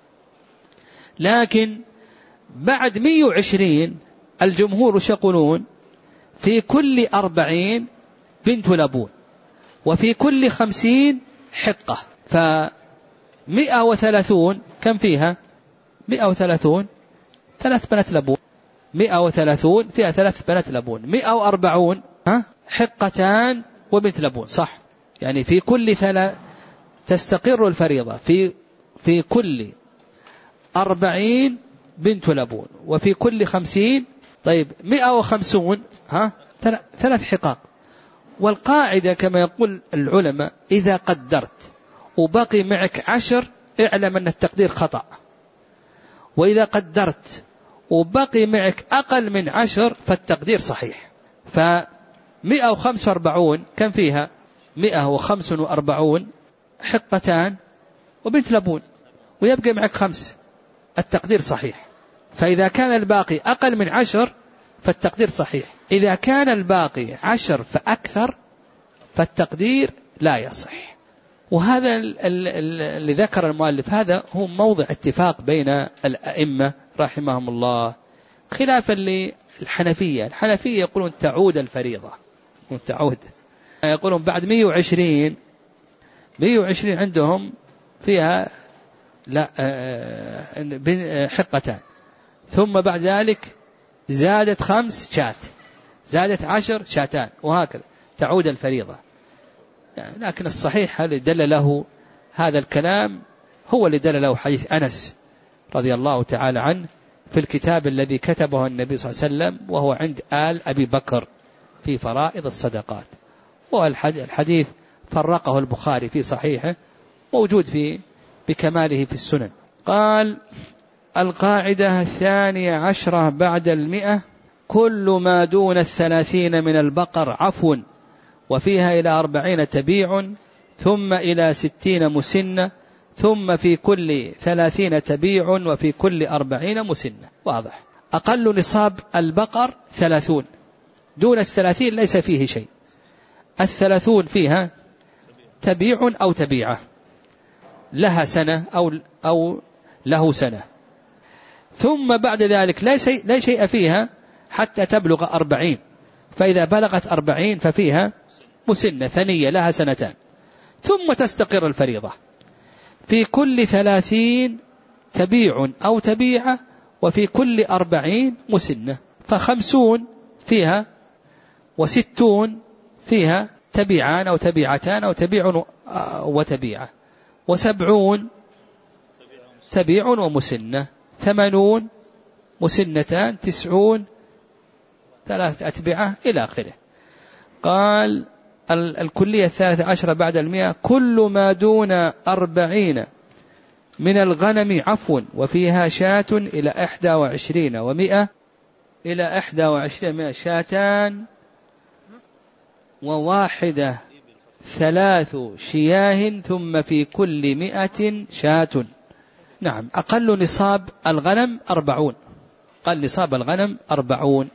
لكن بعد مئة وعشرين الجمهور يقولون في كل أربعين بنت لبون، وفي كل خمسين حقة، فمئة وثلاثون كم فيها؟ مئة وثلاثون ثلاث بنات لبون، مئة وثلاثون فيها ثلاث بنات لبون، مئة وأربعون ها حقتان وبنت لبون، صح؟ يعني في كل ثلاث تستقر الفريضة، في في كل أربعين بنت لبون، وفي كل خمسين طيب مئة وخمسون ها ثلاث حقاق. والقاعدة كما يقول العلماء إذا قدرت وبقي معك عشر اعلم أن التقدير خطأ، وإذا قدرت وبقي معك أقل من عشر فالتقدير صحيح. فمئة وخمسة وأربعون كم فيها؟ مئة وخمسة وأربعون حقتان وبنت لبون، ويبقى معك خمس، التقدير صحيح. فإذا كان الباقي أقل من عشر فالتقدير صحيح، إذا كان الباقي عشر فأكثر فالتقدير لا يصح. وهذا اللي ذكر المؤلف هذا هو موضع اتفاق بين الأئمة رحمهم الله، خلافا للحنفية. الحنفية يقولون تعود الفريضة، تعود، يقولون بعد مئة وعشرين مئة وعشرين عندهم فيها لا حقتان، ثم بعد ذلك زادت خمس شات، زادت عشر شاتان، وهكذا تعود الفريضة. لكن الصحيح اللي دل له هذا الكلام هو اللي دل له حديث أنس رضي الله تعالى عنه في الكتاب الذي كتبه النبي صلى الله عليه وسلم، وهو عند آل أبي بكر في فرائض الصدقات. والحديث فرقه البخاري في صحيحه، موجود في بكماله في السنن. قال القاعدة الثانية عشرة بعد المئة: كل ما دون الثلاثين من البقر عفو، وفيها إلى أربعين تبيع، ثم إلى ستين مسنة، ثم في كل ثلاثين تبيع، وفي كل أربعين مسنة. واضح. أقل نصاب البقر ثلاثون، دون الثلاثين ليس فيه شيء. الثلاثون فيها تبيع أو تبيعة، لها سنة أو, أو له سنة. ثم بعد ذلك لا شيء, لا شيء فيها حتى تبلغ أربعين، فإذا بلغت أربعين ففيها مسنة ثنية لها سنتان، ثم تستقر الفريضة. في كل ثلاثين تبيع أو تبيعة، وفي كل أربعين مسنة. فخمسون فيها، وستون فيها تبيعان أو تبيعتان أو تبيع وتبيعة، وسبعون تبيع ومسنة، ثمانون مسنتان، تسعون ثلاثة أتبعة إلى آخره. قال الكلية الثالثة عشرة بعد المئة: كل ما دون أربعين من الغنم عفو، وفيها شاة إلى إحدى وعشرين ومئة، إلى إحدى وعشرين مئة، شاتان وواحدة ثلاث شياه، ثم في كل مئة شاة. نعم. أقل نصاب الغنم أربعون، قال نصاب الغنم أربعون،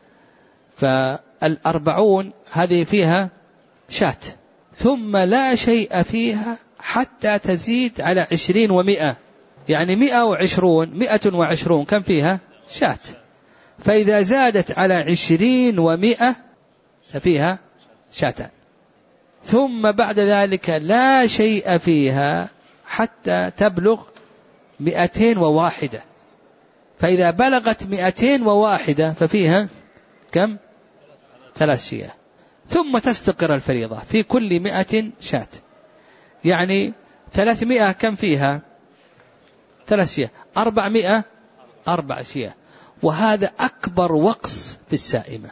فالأربعون هذه فيها شاة، ثم لا شيء فيها حتى تزيد على عشرين ومئة، يعني مئة وعشرون، مئة وعشرون كم فيها شاة. فإذا زادت على عشرين ومئة ففيها شاتان. ثم بعد ذلك لا شيء فيها حتى تبلغ مئتين وواحدة، فإذا بلغت مئتين وواحدة ففيها كم؟ ثلاث شياه. ثم تستقر الفريضة في كل مئة شاة، يعني ثلاثمائة كم فيها؟ ثلاث شياه. أربعمائة أربع شياه. وهذا أكبر وقص في السائمة،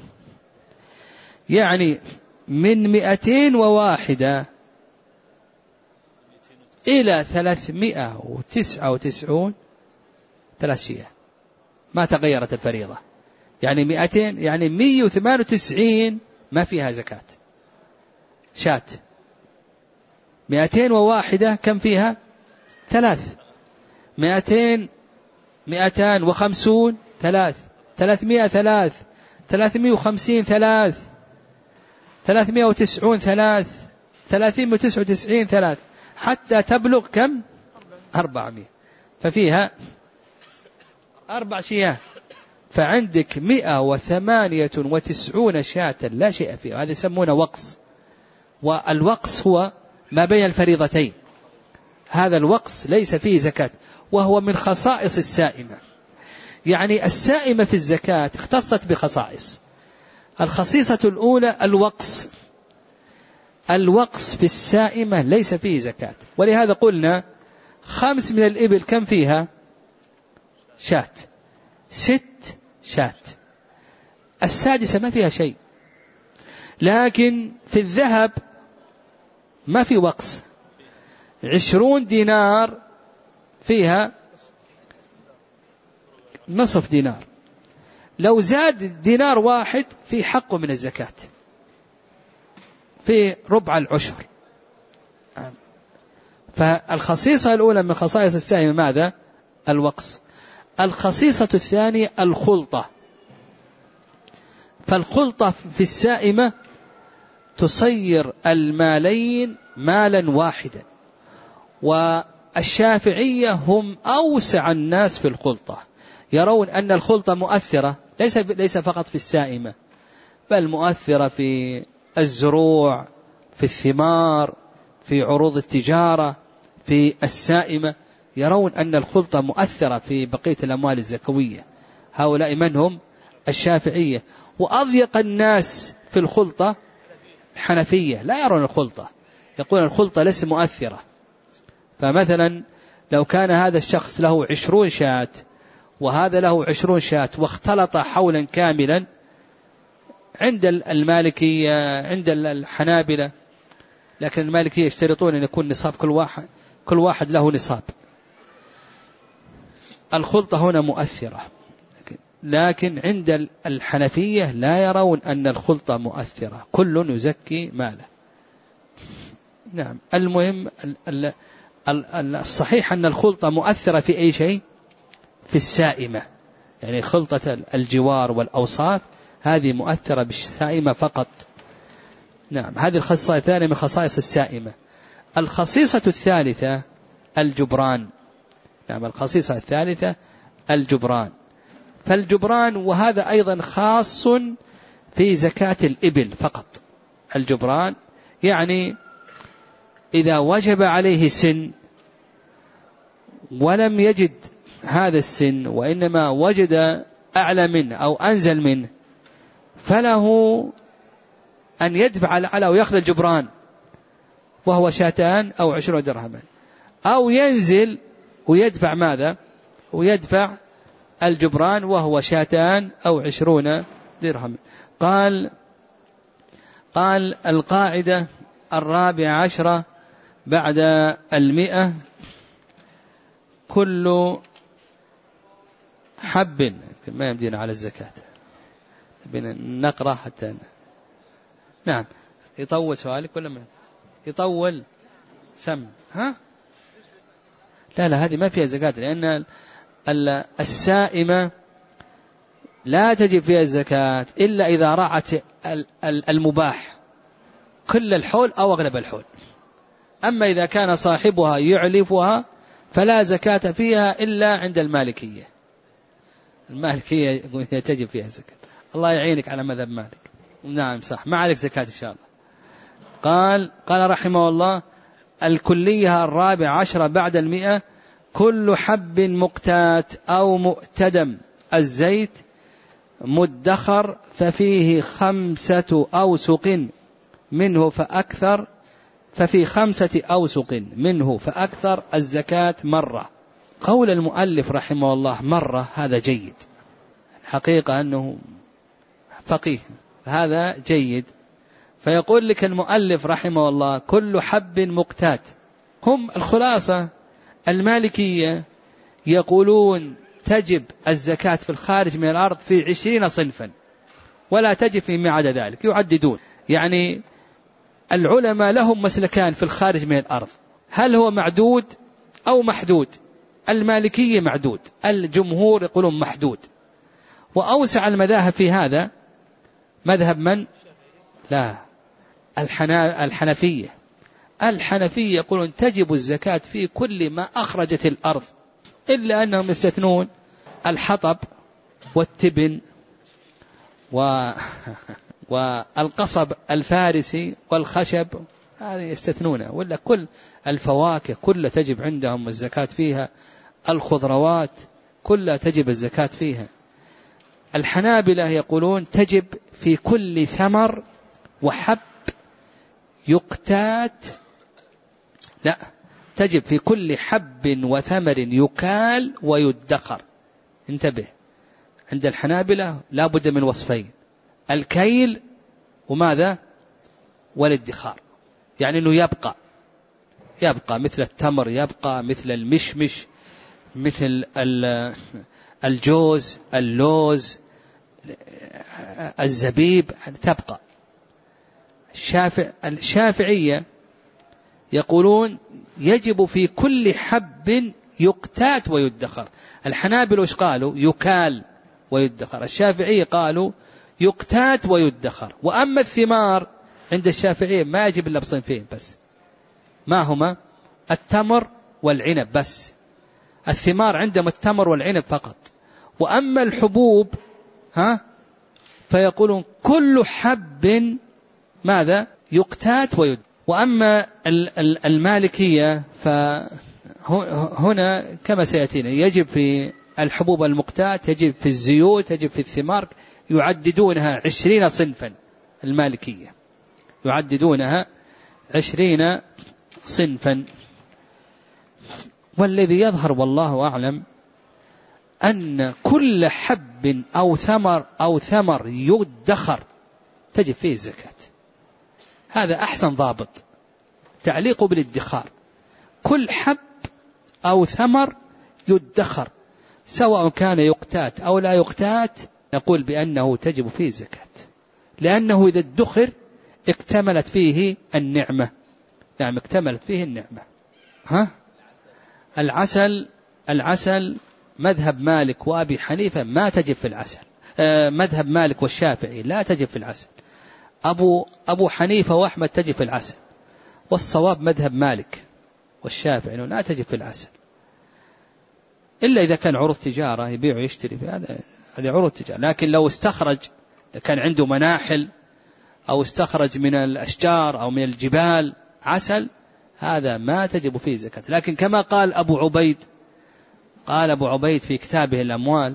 يعني من مئتين وواحدة إلى ثلاثمائة وتسعة وتسعون ثلاث شياه، ما تغيرت الفريضة. يعني مئتين، يعني مئة وثمانية وتسعين ما فيها زكاة شاة. مئتين وواحدة كم فيها؟ ثلاث. مئتين مئتان وخمسون ثلاث. ثلاثمائة ثلاث. ثلاثمائة وخمسين ثلاث. ثلاثمائة وتسعون ثلاث. ثلاثمائة وتسعة وتسعين ثلاث، حتى تبلغ كم؟ أربعمائة، ففيها أربع شياه. فعندك مئة وثمانية وتسعون شاة لا شيء فيها، هذا يسمونه وقص. والوقص هو ما بين الفريضتين، هذا الوقص ليس فيه زكاة، وهو من خصائص السائمة. يعني السائمة في الزكاة اختصت بخصائص. الخصيصة الأولى الوقص. الوقص في السائمة ليس فيه زكاة، ولهذا قلنا خمس من الإبل كم فيها؟ شاة. ست شاة. السادسة ما فيها شيء. لكن في الذهب ما في وقص. عشرون دينار فيها نصف دينار، لو زاد دينار واحد في حقه من الزكاة، في ربع العشر. فالخصيصة الأولى من خصائص السائمة ماذا؟ الوقص. الخصيصة الثانية الخلطة. فالخلطة في السائمة تصير المالين مالا واحدا، والشافعية هم أوسع الناس في الخلطة، يرون أن الخلطة مؤثرة ليس ليس فقط في السائمة، بل مؤثرة في الزروع، في الثمار، في عروض التجارة، في السائمة. يرون أن الخلطة مؤثرة في بقية الأموال الزكوية. هؤلاء من هم؟ الشافعية. وأضيق الناس في الخلطة الحنفية، لا يرون الخلطة، يقولون الخلطة ليس مؤثرة. فمثلا لو كان هذا الشخص له عشرون شاة وهذا له عشرون شاة واختلط حولا كاملا، عند المالكية، عند الحنابلة، لكن المالكية يشترطون أن يكون نصاب كل واحد كل واحد له نصاب. الخلطة هنا مؤثرة، لكن عند الحنفية لا يرون أن الخلطة مؤثرة، كل يزكي ماله. نعم. المهم الصحيح أن الخلطة مؤثرة في أي شيء؟ في السائمة، يعني خلطة الجوار والأوصاف هذه مؤثرة بالسائمة فقط. نعم. هذه الخصائص الثانية من خصائص السائمة. الخصيصة الثالثة الجبران. نعم. الخصيصة الثالثة الجبران. فالجبران وهذا أيضا خاص في زكاة الإبل فقط. الجبران يعني إذا وجب عليه سن ولم يجد هذا السن وإنما وجد أعلى منه أو أنزل منه، فله أن يدفع الأعلى ويأخذ الجبران وهو شاتان أو عشرون درهما، أو ينزل ويدفع ماذا؟ ويدفع الجبران وهو شاتان أو عشرون درهما. قال قال القاعدة الرابعة عشرة بعد المئة: كل حب، ما يمدينا على الزكاة نقرأ حتى. نعم. يطول سؤالك ولا ما يطول؟ سم ها؟ لا لا هذه ما فيها زكاة، لأن السائمة لا تجب فيها الزكاة إلا إذا رعت المباح كل الحول أو أغلب الحول. أما إذا كان صاحبها يعلفها فلا زكاة فيها إلا عند المالكية. المالكية تجب فيها زكاة. الله يعينك على مذهب مالك. نعم صح، ما عليك زكاة إن شاء الله. قال قال رحمه الله: الكلية الرابع عشرة بعد المئة: كل حب مقتات أو مؤتدم الزيت مدخر ففيه خمسة أوسق منه فأكثر ففي خمسة أوسق منه فأكثر الزكاة مرة. قول المؤلف رحمه الله مرة هذا جيد، حقيقة أنه فقيه، هذا جيد. فيقول لك المؤلف رحمه الله: كل حب مقتات. هم الخلاصة المالكية يقولون تجب الزكاة في الخارج من الأرض في عشرين صنفا ولا تجب فيما عدا ذلك. يعددون، يعني العلماء لهم مسلكان في الخارج من الأرض: هل هو معدود أو محدود؟ المالكية معدود، الجمهور يقولون محدود. وأوسع المذاهب في هذا مذهب من؟ لا، الحنفية. الحنفية يقولون تجب الزكاة في كل ما أخرجت الأرض، إلا أنهم يستثنون الحطب والتبن و... والقصب الفارسي والخشب، هذه يستثنونه، ولا كل الفواكه كلها تجب عندهم الزكاة فيها، الخضروات كلها تجب الزكاة فيها. الحنابلة يقولون تجب في كل ثمر وحب يقتات، لا، تجب في كل حب وثمر يكال ويدخر. انتبه، عند الحنابلة لا بد من وصفين: الكيل وماذا؟ والادخار، يعني أنه يبقى يبقى مثل التمر، يبقى مثل المشمش، مثل الجوز، اللوز، الزبيب، تبقى. الشافع الشافعية يقولون يجب في كل حب يقتات ويدخر. الحنابل وش قالوا؟ يكال ويدخر. الشافعية قالوا يقتات ويدخر. وأما الثمار عند الشافعية ما يجب إلا بصنفين بس، ما هما؟ التمر والعنب بس. الثمار عندهم التمر والعنب فقط. وأما الحبوب ها فيقولون كل حب ماذا؟ يقتات ويدخر. وأما المالكية فهنا كما سيأتينا يجب في الحبوب المقتات، يجب في الزيوت، يجب في الثمار، يعددونها عشرين صنفا. المالكية يعددونها عشرين صنفا. والذي يظهر والله أعلم أن كل حب أو ثمر أو ثمر يدخر تجب فيه الزكاة. هذا أحسن ضابط، تعليق بالادخار. كل حب أو ثمر يدخر سواء كان يقتات أو لا يقتات نقول بأنه تجب فيه الزكاة، لأنه إذا ادخر اكتملت فيه النعمة. نعم اكتملت فيه النعمة. ها؟ العسل العسل مذهب مالك وأبي حنيفة ما تجب في العسل. آه مذهب مالك والشافعي لا تجب في العسل. أبو, أبو حنيفة وأحمد تجب في العسل، والصواب مذهب مالك والشافعي لا تجب في العسل، إلا إذا كان عروض تجارة يبيع ويشتري في هذا، هذه عروض تجارة. لكن لو استخرج، كان عنده مناحل أو استخرج من الأشجار أو من الجبال عسل، هذا ما تجب فيه زكاة. لكن كما قال أبو عبيد، قال أبو عبيد في كتابه الأموال: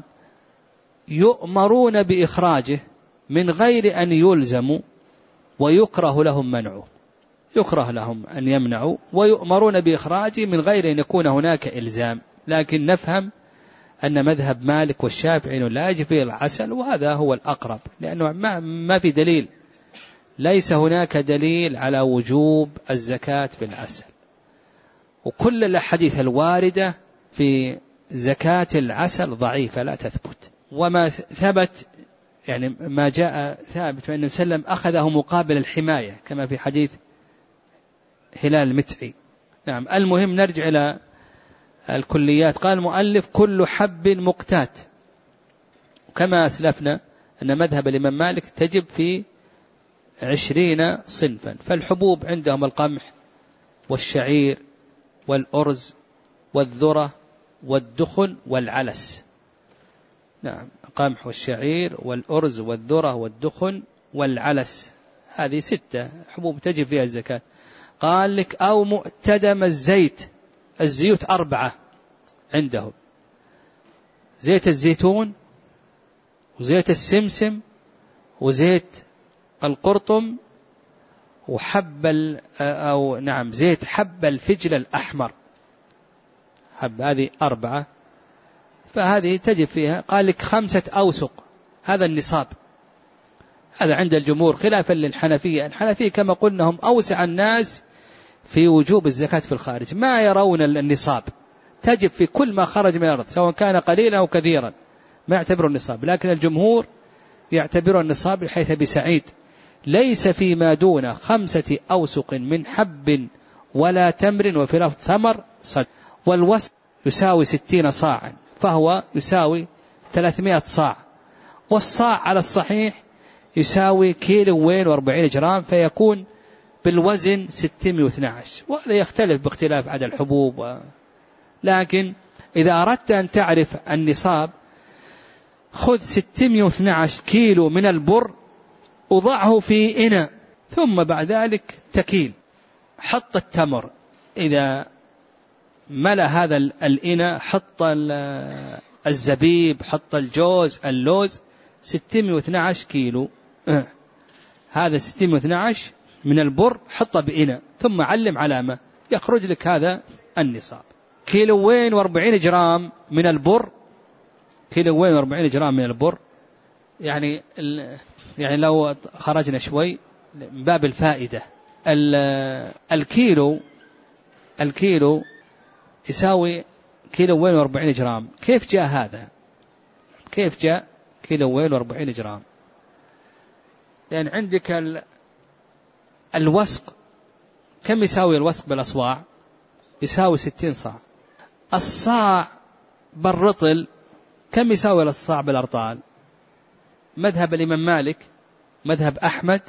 يؤمرون بإخراجه من غير أن يلزموا ويكره لهم منعه. يكره لهم أن يمنعوا ويؤمرون بإخراجه من غير أن يكون هناك إلزام. لكن نفهم أن مذهب مالك والشافعي لا يجب فيه العسل، وهذا هو الأقرب، لأنه ما, ما في دليل، ليس هناك دليل على وجوب الزكاة في العسل. وكل الأحاديث الواردة في زكاة العسل ضعيفة لا تثبت. وما ثبت يعني ما جاء ثابت أنه سلم أخذه مقابل الحماية كما في حديث هلال المتعي. نعم. المهم نرجع إلى الكليات. قال المؤلف: كل حب مقتات. كما أسلفنا أن مذهب الإمام مالك تجب في عشرين صنفا. فالحبوب عندهم القمح والشعير والأرز والذرة والدخن والعلس. نعم. القمح والشعير والأرز والذرة والدخن والعلس، هذه ستة حبوب تجب فيها الزكاة. قال لك: أو مؤتدم الزيت. الزيوت أربعة عندهم: زيت الزيتون وزيت السمسم وزيت القرطم وحب أو نعم زيت حب الفجل الأحمر. حب، هذه أربعة، فهذه تجب فيها. قال لك: خمسة أوسق، هذا النصاب. هذا عند الجمهور خلافا للحنفية. الحنفية كما قلنا هم أوسع الناس في وجوب الزكاة في الخارج، ما يرون النصاب، تجب في كل ما خرج من الأرض سواء كان قليلا أو كثيرا، ما يعتبرون النصاب. لكن الجمهور يعتبرون النصاب بحيث بسعيد: ليس فيما دون خمسة أوسق من حب ولا تمر، وفي لفظ ثمر صد. والوسق يساوي ستين صاعا، فهو يساوي ثلاثمائة صاع. والصاع على الصحيح يساوي كيلو وين واربعين جرام، فيكون بالوزن ستمائة واثني عشر. وهذا يختلف باختلاف عدد الحبوب و... لكن إذا أردت أن تعرف النصاب، خذ ستمائة واثني عشر كيلو من البر وضعه في إناء، ثم بعد ذلك تكيل. حط التمر، إذا ملأ هذا الإناء حط الزبيب، حط الجوز، اللوز، ستمائة واثني عشر كيلو. أه. هذا ستمائة واثني عشر من البر حطه بإناء، ثم علم علامة، يخرج لك هذا النصاب. كيلوين واربعين جرام من البر، كيلوين واربعين جرام من البر، يعني يعني لو خرجنا شوي من باب الفائدة، الكيلو الكيلو يساوي كيلوين واربعين جرام. كيف جاء هذا؟ كيف جاء كيلوين واربعين جرام؟ لأن عندك الوسق، كم يساوي الوسق بالأصواع؟ يساوي ستين صاع. الصاع بالرطل كم يساوي الصاع بالأرطال؟ مذهب الإمام مالك، مذهب أحمد،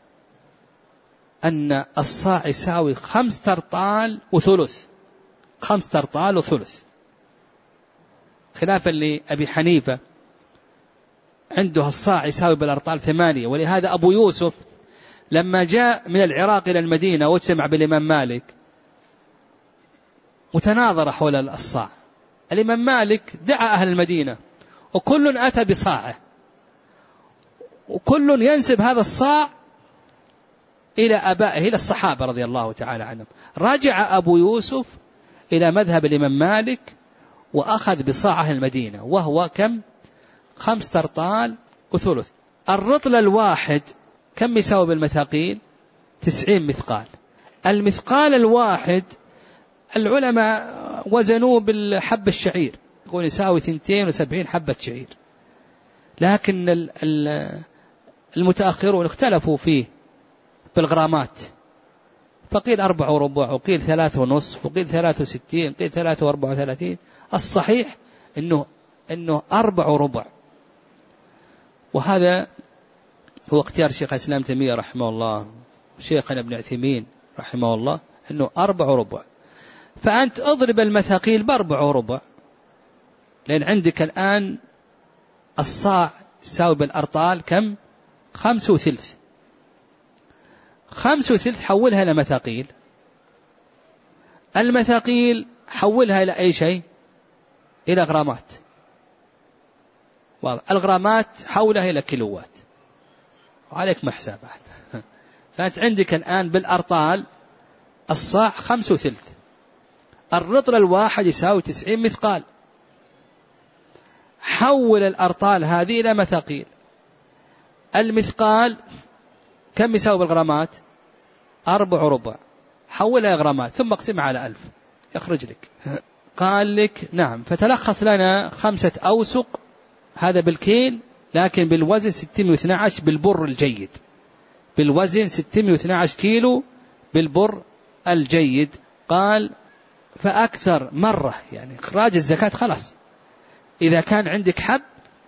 أن الصاع يساوي خمس ترطال وثلث، خمس ترطال وثلث، خلافا لأبي حنيفة عنده الصاع يساوي بالأرطال ثمانية. ولهذا أبو يوسف لما جاء من العراق إلى المدينة واجتمع بالإمام مالك وتناظر حول الصاع، الإمام مالك دعا أهل المدينة وكل أتى بصاعه، وكل ينسب هذا الصاع إلى أبائه، إلى الصحابة رضي الله تعالى عنهم. رجع أبو يوسف إلى مذهب الإمام مالك وأخذ بصاع أهل المدينة، وهو كم؟ خمس ترطال وثلث. الرطل الواحد كم يساوي بالمثاقيل؟ تسعين مثقال. المثقال الواحد العلماء وزنوه بالحب الشعير، يقول يساوي اثنتين وسبعين حبة شعير، لكن المتأخرون اختلفوا فيه بالغرامات، فقيل أربع وربع، وقيل ثلاثة ونصف، وقيل ثلاثة وستين، قيل ثلاثة وأربعة وثلاثين. الصحيح إنه إنه أربع وربع، وهذا هو اختيار شيخ الإسلام تيمية رحمه الله، شيخنا ابن عثيمين رحمه الله، إنه أربع وربع. فأنت أضرب المثاقيل بأربع وربع، لأن عندك الآن الصاع يساوي بالأرطال كم؟ خمس وثلث. خمس وثلث حولها إلى مثاقيل، المثاقيل حولها إلى أي شيء؟ إلى غرامات. الغرامات حولها إلى كيلوات، وعليك محساب. فأنت عندك الآن بالأرطال الصاع خمس وثلث، الرطل الواحد يساوي تسعين مثقال. حول الأرطال هذه إلى مثاقيل. المثقال كم يساوي بالغرامات؟ أربع وربع، حولها غرامات ثم اقسمها على ألف يخرج لك. قال لك نعم، فتلخص لنا خمسة أوسق، هذا بالكيل، لكن بالوزن ستمائة واثني عشر بالبر الجيد، بالوزن ستمائة واثني عشر كيلو بالبر الجيد. قال فأكثر مرة، يعني إخراج الزكاة خلاص، إذا كان عندك حب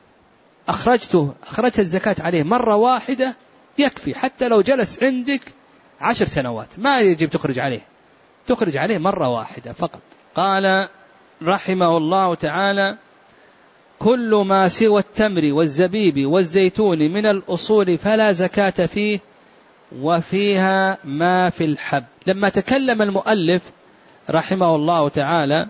أخرجته أخرجت الزكاة عليه مرة واحدة يكفي، حتى لو جلس عندك عشر سنوات ما يجب تخرج عليه، تخرج عليه مرة واحدة فقط. قال رحمه الله تعالى كل ما سوى التمر والزبيب والزيتون من الأصول فلا زكاة فيه، وفيها ما في الحب. لما تكلم المؤلف رحمه الله تعالى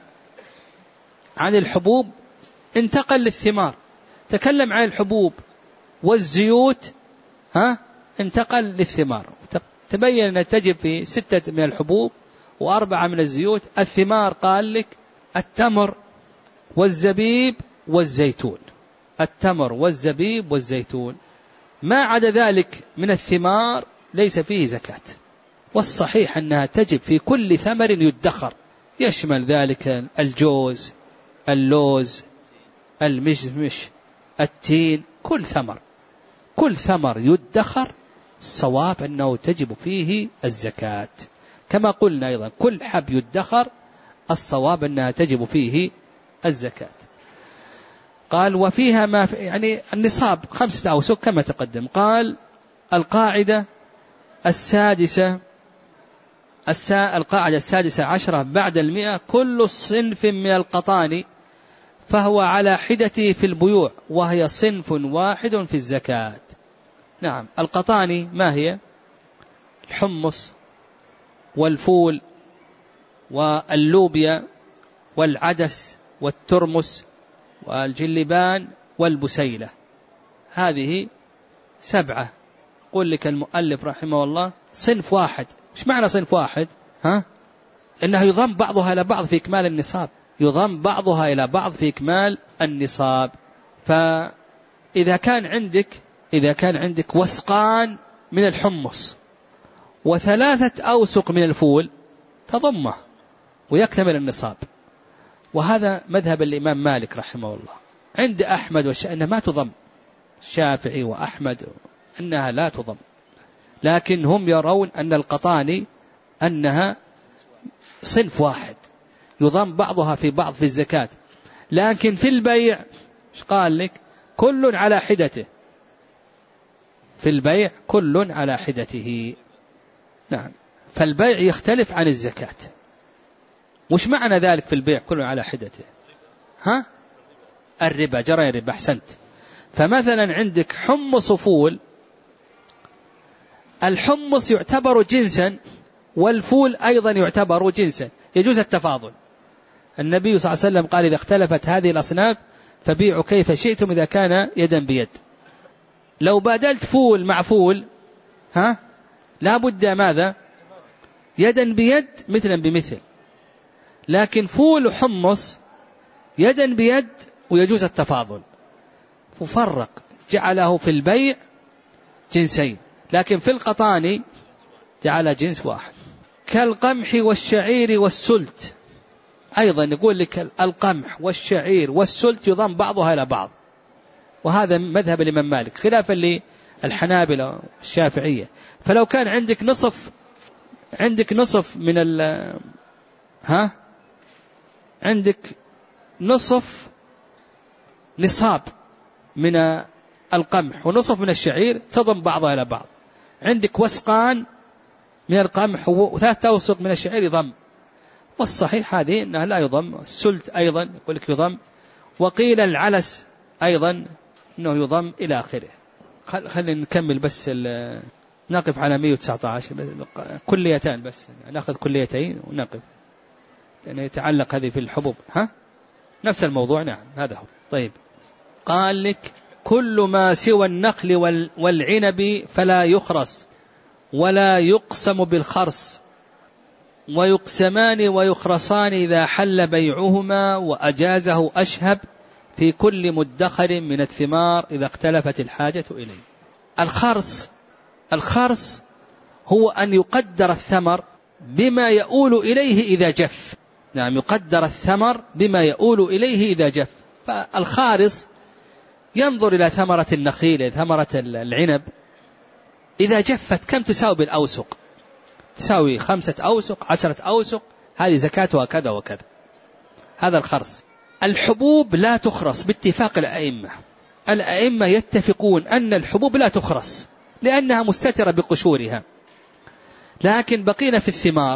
عن الحبوب انتقل للثمار، تكلم عن الحبوب والزيوت، ها انتقل للثمار. تبين أن تجب في ستة من الحبوب وأربعة من الزيوت. الثمار قال لك التمر والزبيب والزيتون، التمر والزبيب والزيتون، ما عدا ذلك من الثمار ليس فيه زكاة. والصحيح أنها تجب في كل ثمر يدخر، يشمل ذلك الجوز، اللوز، المشمش، التين، كل ثمر، كل ثمر يدخر الصواب أنه تجب فيه الزكاة. كما قلنا أيضا كل حب يدخر الصواب أنها تجب فيه الزكاة. قال وفيها ما في، يعني النصاب خمسة أوسق كما تقدم. قال القاعدة السادسة السا القاعدة السادسة عشرة بعد المئة كل صنف من القطان فهو على حدته في البيوع، وهي صنف واحد في الزكاة. نعم، القطاني ما هي؟ الحمص والفول واللوبيا والعدس والترمس والجلبان والبسيلة، هذه سبعة. قل لك المؤلف رحمه الله صنف واحد. مش معنى صنف واحد؟ ها؟ إنه يضم بعضها إلى بعض في إكمال النصاب، يضم بعضها إلى بعض في إكمال النصاب. فإذا كان عندك إذا كان عندك وسقان من الحمص وثلاثة أوسق من الفول تضمه ويكتمل النصاب. وهذا مذهب الإمام مالك رحمه الله. عند أحمد والشافعي أنها ما تضم، الشافعي وأحمد أنها لا تضم، لكن هم يرون أن القطاني أنها صنف واحد يضم بعضها في بعض في الزكاة. لكن في البيع قال لك كل على حدته، في البيع كل على حدته. نعم، فالبيع يختلف عن الزكاة. وش معنى ذلك في البيع كل على حدته؟ ها؟ الربا، جرى الربا، أحسنت. فمثلا عندك حمص فول، الحمص يعتبر جنسا والفول أيضا يعتبر جنسا، يجوز التفاضل. النبي صلى الله عليه وسلم قال إذا اختلفت هذه الأصناف فبيعوا كيف شئتم إذا كان يدا بيد. لو بادلت فول مع فول، ها، لا بد ماذا؟ يدا بيد مثلا بمثل. لكن فول وحمص يدا بيد ويجوز التفاضل، ففرق جعله في البيع جنسين، لكن في القطاني جعل جنس واحد. كالقمح والشعير والسلت أيضا يقول لك القمح والشعير والسلت يضم بعضها إلى بعض، وهذا مذهب الإمام مالك خلافا للحنابلة والشافعية. فلو كان عندك نصف عندك نصف من ال ها عندك نصف نصاب من القمح ونصف من الشعير تضم بعضها إلى بعض، عندك وسقان من القمح وثلاثة أوسق من الشعير يضم، والصحيح هذه أنها لا يضم. السلت أيضا يقول لك يضم، وقيل العلس أيضا أنه يضم إلى آخره. خلينا نكمل بس نقف على مئة وتسعة عشر كليتان بس، نأخذ كليتين ونقف لأنه يعني يتعلق هذه في الحبوب. ها نفس الموضوع. نعم هذا هو. طيب قال لك كل ما سوى النخل والعنب فلا يخرس ولا يقسم بالخرس، ويقسمان ويخرصان إذا حل بيعهما، وأجازه أشهب في كل مدخر من الثمار إذا اختلفت الحاجة إليه. الخرس الخرس هو أن يقدر الثمر بما يؤول إليه إذا جف. نعم يقدر الثمر بما يؤول إليه إذا جف. فالخارص ينظر إلى ثمرة النخيل، ثمرة العنب إذا جفت كم تساوي بالأوسق، تساوي خمسة أوسق عشرة أوسق، هذه زكاتها كذا وكذا. هذا الخرص. الحبوب لا تخرص باتفاق الأئمة. الأئمة يتفقون أن الحبوب لا تخرص لأنها مستترة بقشورها. لكن بقينا في الثمار.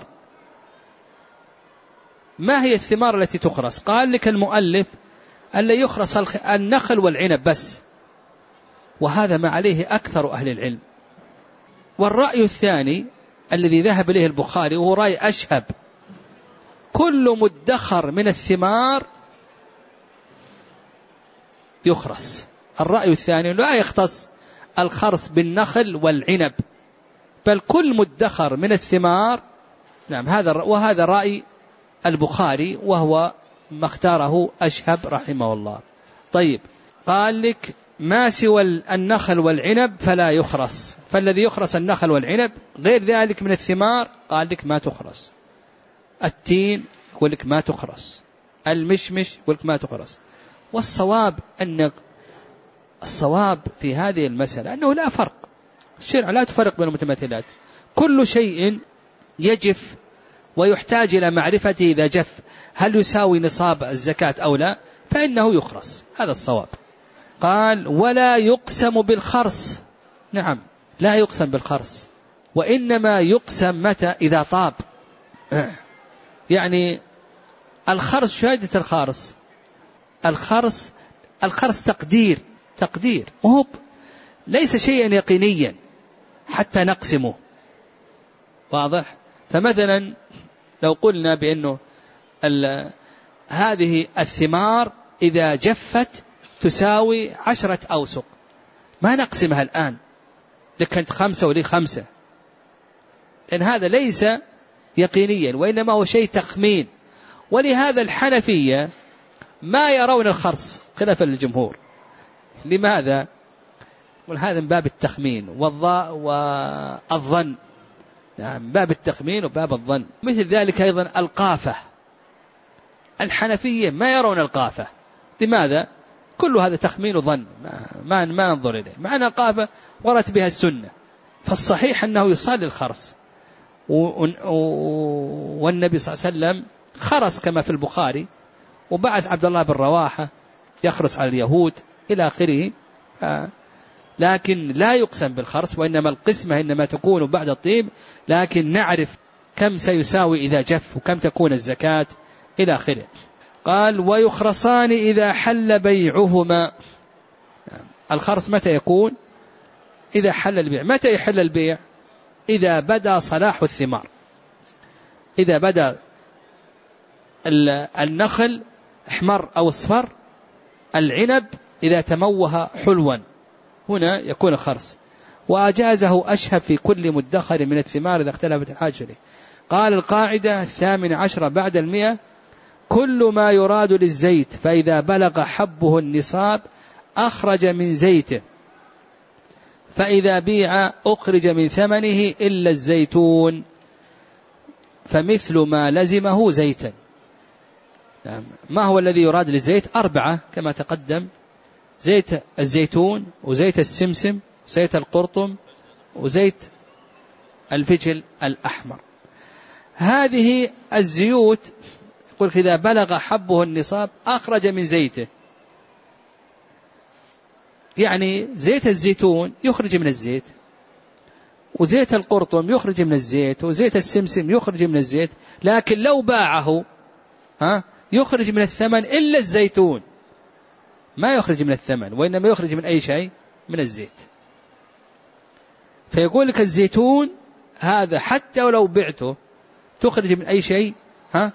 ما هي الثمار التي تخرص؟ قال لك المؤلف اللي يخرص النخل والعنب بس، وهذا ما عليه أكثر أهل العلم. والرأي الثاني الذي ذهب إليه البخاري وهو رأي أشهب، كل مدخر من الثمار يخرص. الرأي الثاني لا يختص الخرص بالنخل والعنب، بل كل مدخر من الثمار. نعم هذا وهذا رأي البخاري وهو ما اختاره أشهب رحمه الله. طيب قال لك ما سوى النخل والعنب فلا يخرص، فالذي يخرص النخل والعنب، غير ذلك من الثمار قال لك ما تخرص. التين يقول لك ما تخرص، المشمش يقول لك ما تخرص. والصواب أن الصواب في هذه المسألة أنه لا فرق، الشرع لا تفرق بين المتماثلات، كل شيء يجف ويحتاج إلى معرفته إذا جف هل يساوي نصاب الزكاة أو لا، فإنه يخرص. هذا الصواب. قال ولا يقسم بالخرص. نعم لا يقسم بالخرص، وإنما يقسم متى؟ إذا طاب. يعني الخرص شهادة الخارص، الخرص الخرص تقدير تقدير وهو ليس شيئا يقينيا حتى نقسمه. واضح؟ فمثلا لو قلنا بأنه هذه الثمار إذا جفت تساوي عشرة أوسق، ما نقسمها الآن لكنت خمسة ولي خمسة، لأن هذا ليس يقينيا وإنما هو شيء تخمين. ولهذا الحنفية ما يرون الخرص خلافا للجمهور. لماذا؟ وهذا من باب التخمين والظن. نعم باب التخمين وباب الظن. مثل ذلك أيضا القافة، الحنفية ما يرون القافة. لماذا؟ كل هذا تخمين وظن ما, ما ننظر إليه، مع أن القافة ورت بها السنة. فالصحيح أنه يصلي الخرص، والنبي صلى الله عليه وسلم خرص كما في البخاري، وبعث عبد الله بن رواحة يخرص على اليهود إلى آخره. لكن لا يقسم بالخرص، وإنما القسمة إنما تكون بعد الطيب، لكن نعرف كم سيساوي إذا جف وكم تكون الزكاة إلى آخره. قال ويخرصان إذا حل بيعهما. الخرص متى يكون؟ إذا حل البيع. متى يحل البيع؟ إذا بدأ صلاح الثمار، إذا بدأ النخل احمر أو اصفر، العنب إذا تموه حلوا، هنا يكون الخرص. وأجازه أشهب في كل مدخر من الثمار إذا اختلفت الحاجة إليه. قال القاعدة الثامن عشر بعد المئة كل ما يراد للزيت فإذا بلغ حبه النصاب أخرج من زيته، فإذا بيع أخرج من ثمنه إلا الزيتون فمثل ما لزمه زيتا. نعم. ما هو الذي يراد للزيت؟ أربعة كما تقدم: زيت الزيتون، وزيت السمسم، وزيت القرطم، وزيت الفجل الأحمر. هذه الزيوت يقول إذا بلغ حبه النصاب أخرج من زيته، يعني زيت الزيتون يخرج من الزيت، وزيت القرطم يخرج من الزيت، وزيت السمسم يخرج من الزيت، لكن لو باعه ها يخرج من الثمن إلا الزيتون، ما يخرج من الثمن، وإنما يخرج من أي شيء؟ من الزيت. فيقول لك الزيتون هذا حتى ولو بعته تخرج من أي شيء؟ ها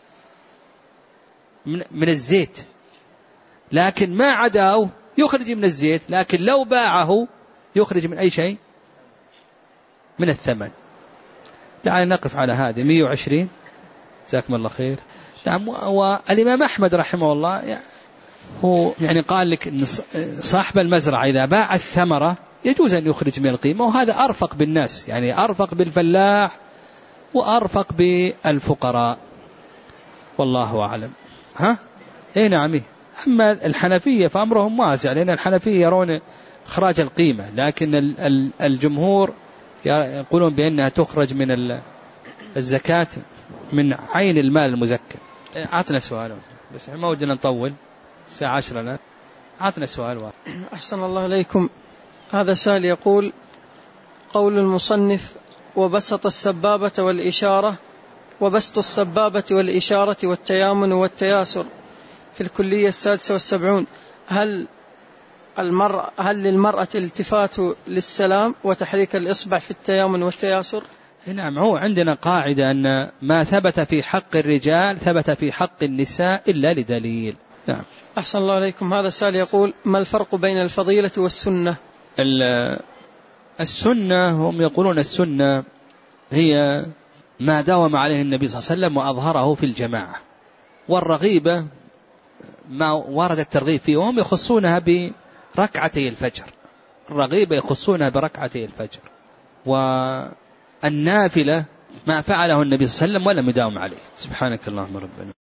من, من الزيت، لكن ما عداه يخرج من الزيت، لكن لو باعه يخرج من أي شيء؟ من الثمن. لعل نقف على هذه. مئة وعشرين. جزاكم الله خير. نعم. والإمام أحمد رحمه الله يعني هو يعني قال لك إن صاحب المزرعة إذا باع الثمرة يجوز أن يخرج من القيمة، وهذا أرفق بالناس، يعني أرفق بالفلاح وأرفق بالفقراء، والله أعلم. ها إيه نعم. أما الحنفية فأمرهم واسع، لأن الحنفية يرون إخراج القيمة، لكن الجمهور يقولون بأنها تخرج من الزكاة من عين المال المزكى. عطنا سؤال بس ما ودنا نطول، الساعة عشرة الآن. عطنا سؤال واحد. أحسن الله إليكم. هذا سائل يقول: قول المصنف: وبسط السبابة والإشارة وبسط السبابة والإشارة والتيامن والتياسر في الكلية السادسة والسبعون، هل المرأة هل للمرأة التفات للسلام وتحريك الإصبع في التيامن والتياسر؟ نعم. هو عندنا قاعدة أن ما ثبت في حق الرجال ثبت في حق النساء إلا لدليل. نعم. أحسن الله عليكم. هذا سائل يقول: ما الفرق بين الفضيلة والسنة؟ السنة هم يقولون السنة هي ما داوم عليه النبي صلى الله عليه وسلم وأظهره في الجماعة، والرغيبة ما ورد الترغيب فيه، وهم يخصونها بركعتي الفجر. الرغيبة يخصونها بركعتي الفجر، والنافلة ما فعله النبي صلى الله عليه وسلم ولم يداوم عليه. سبحانك اللهم ربنا.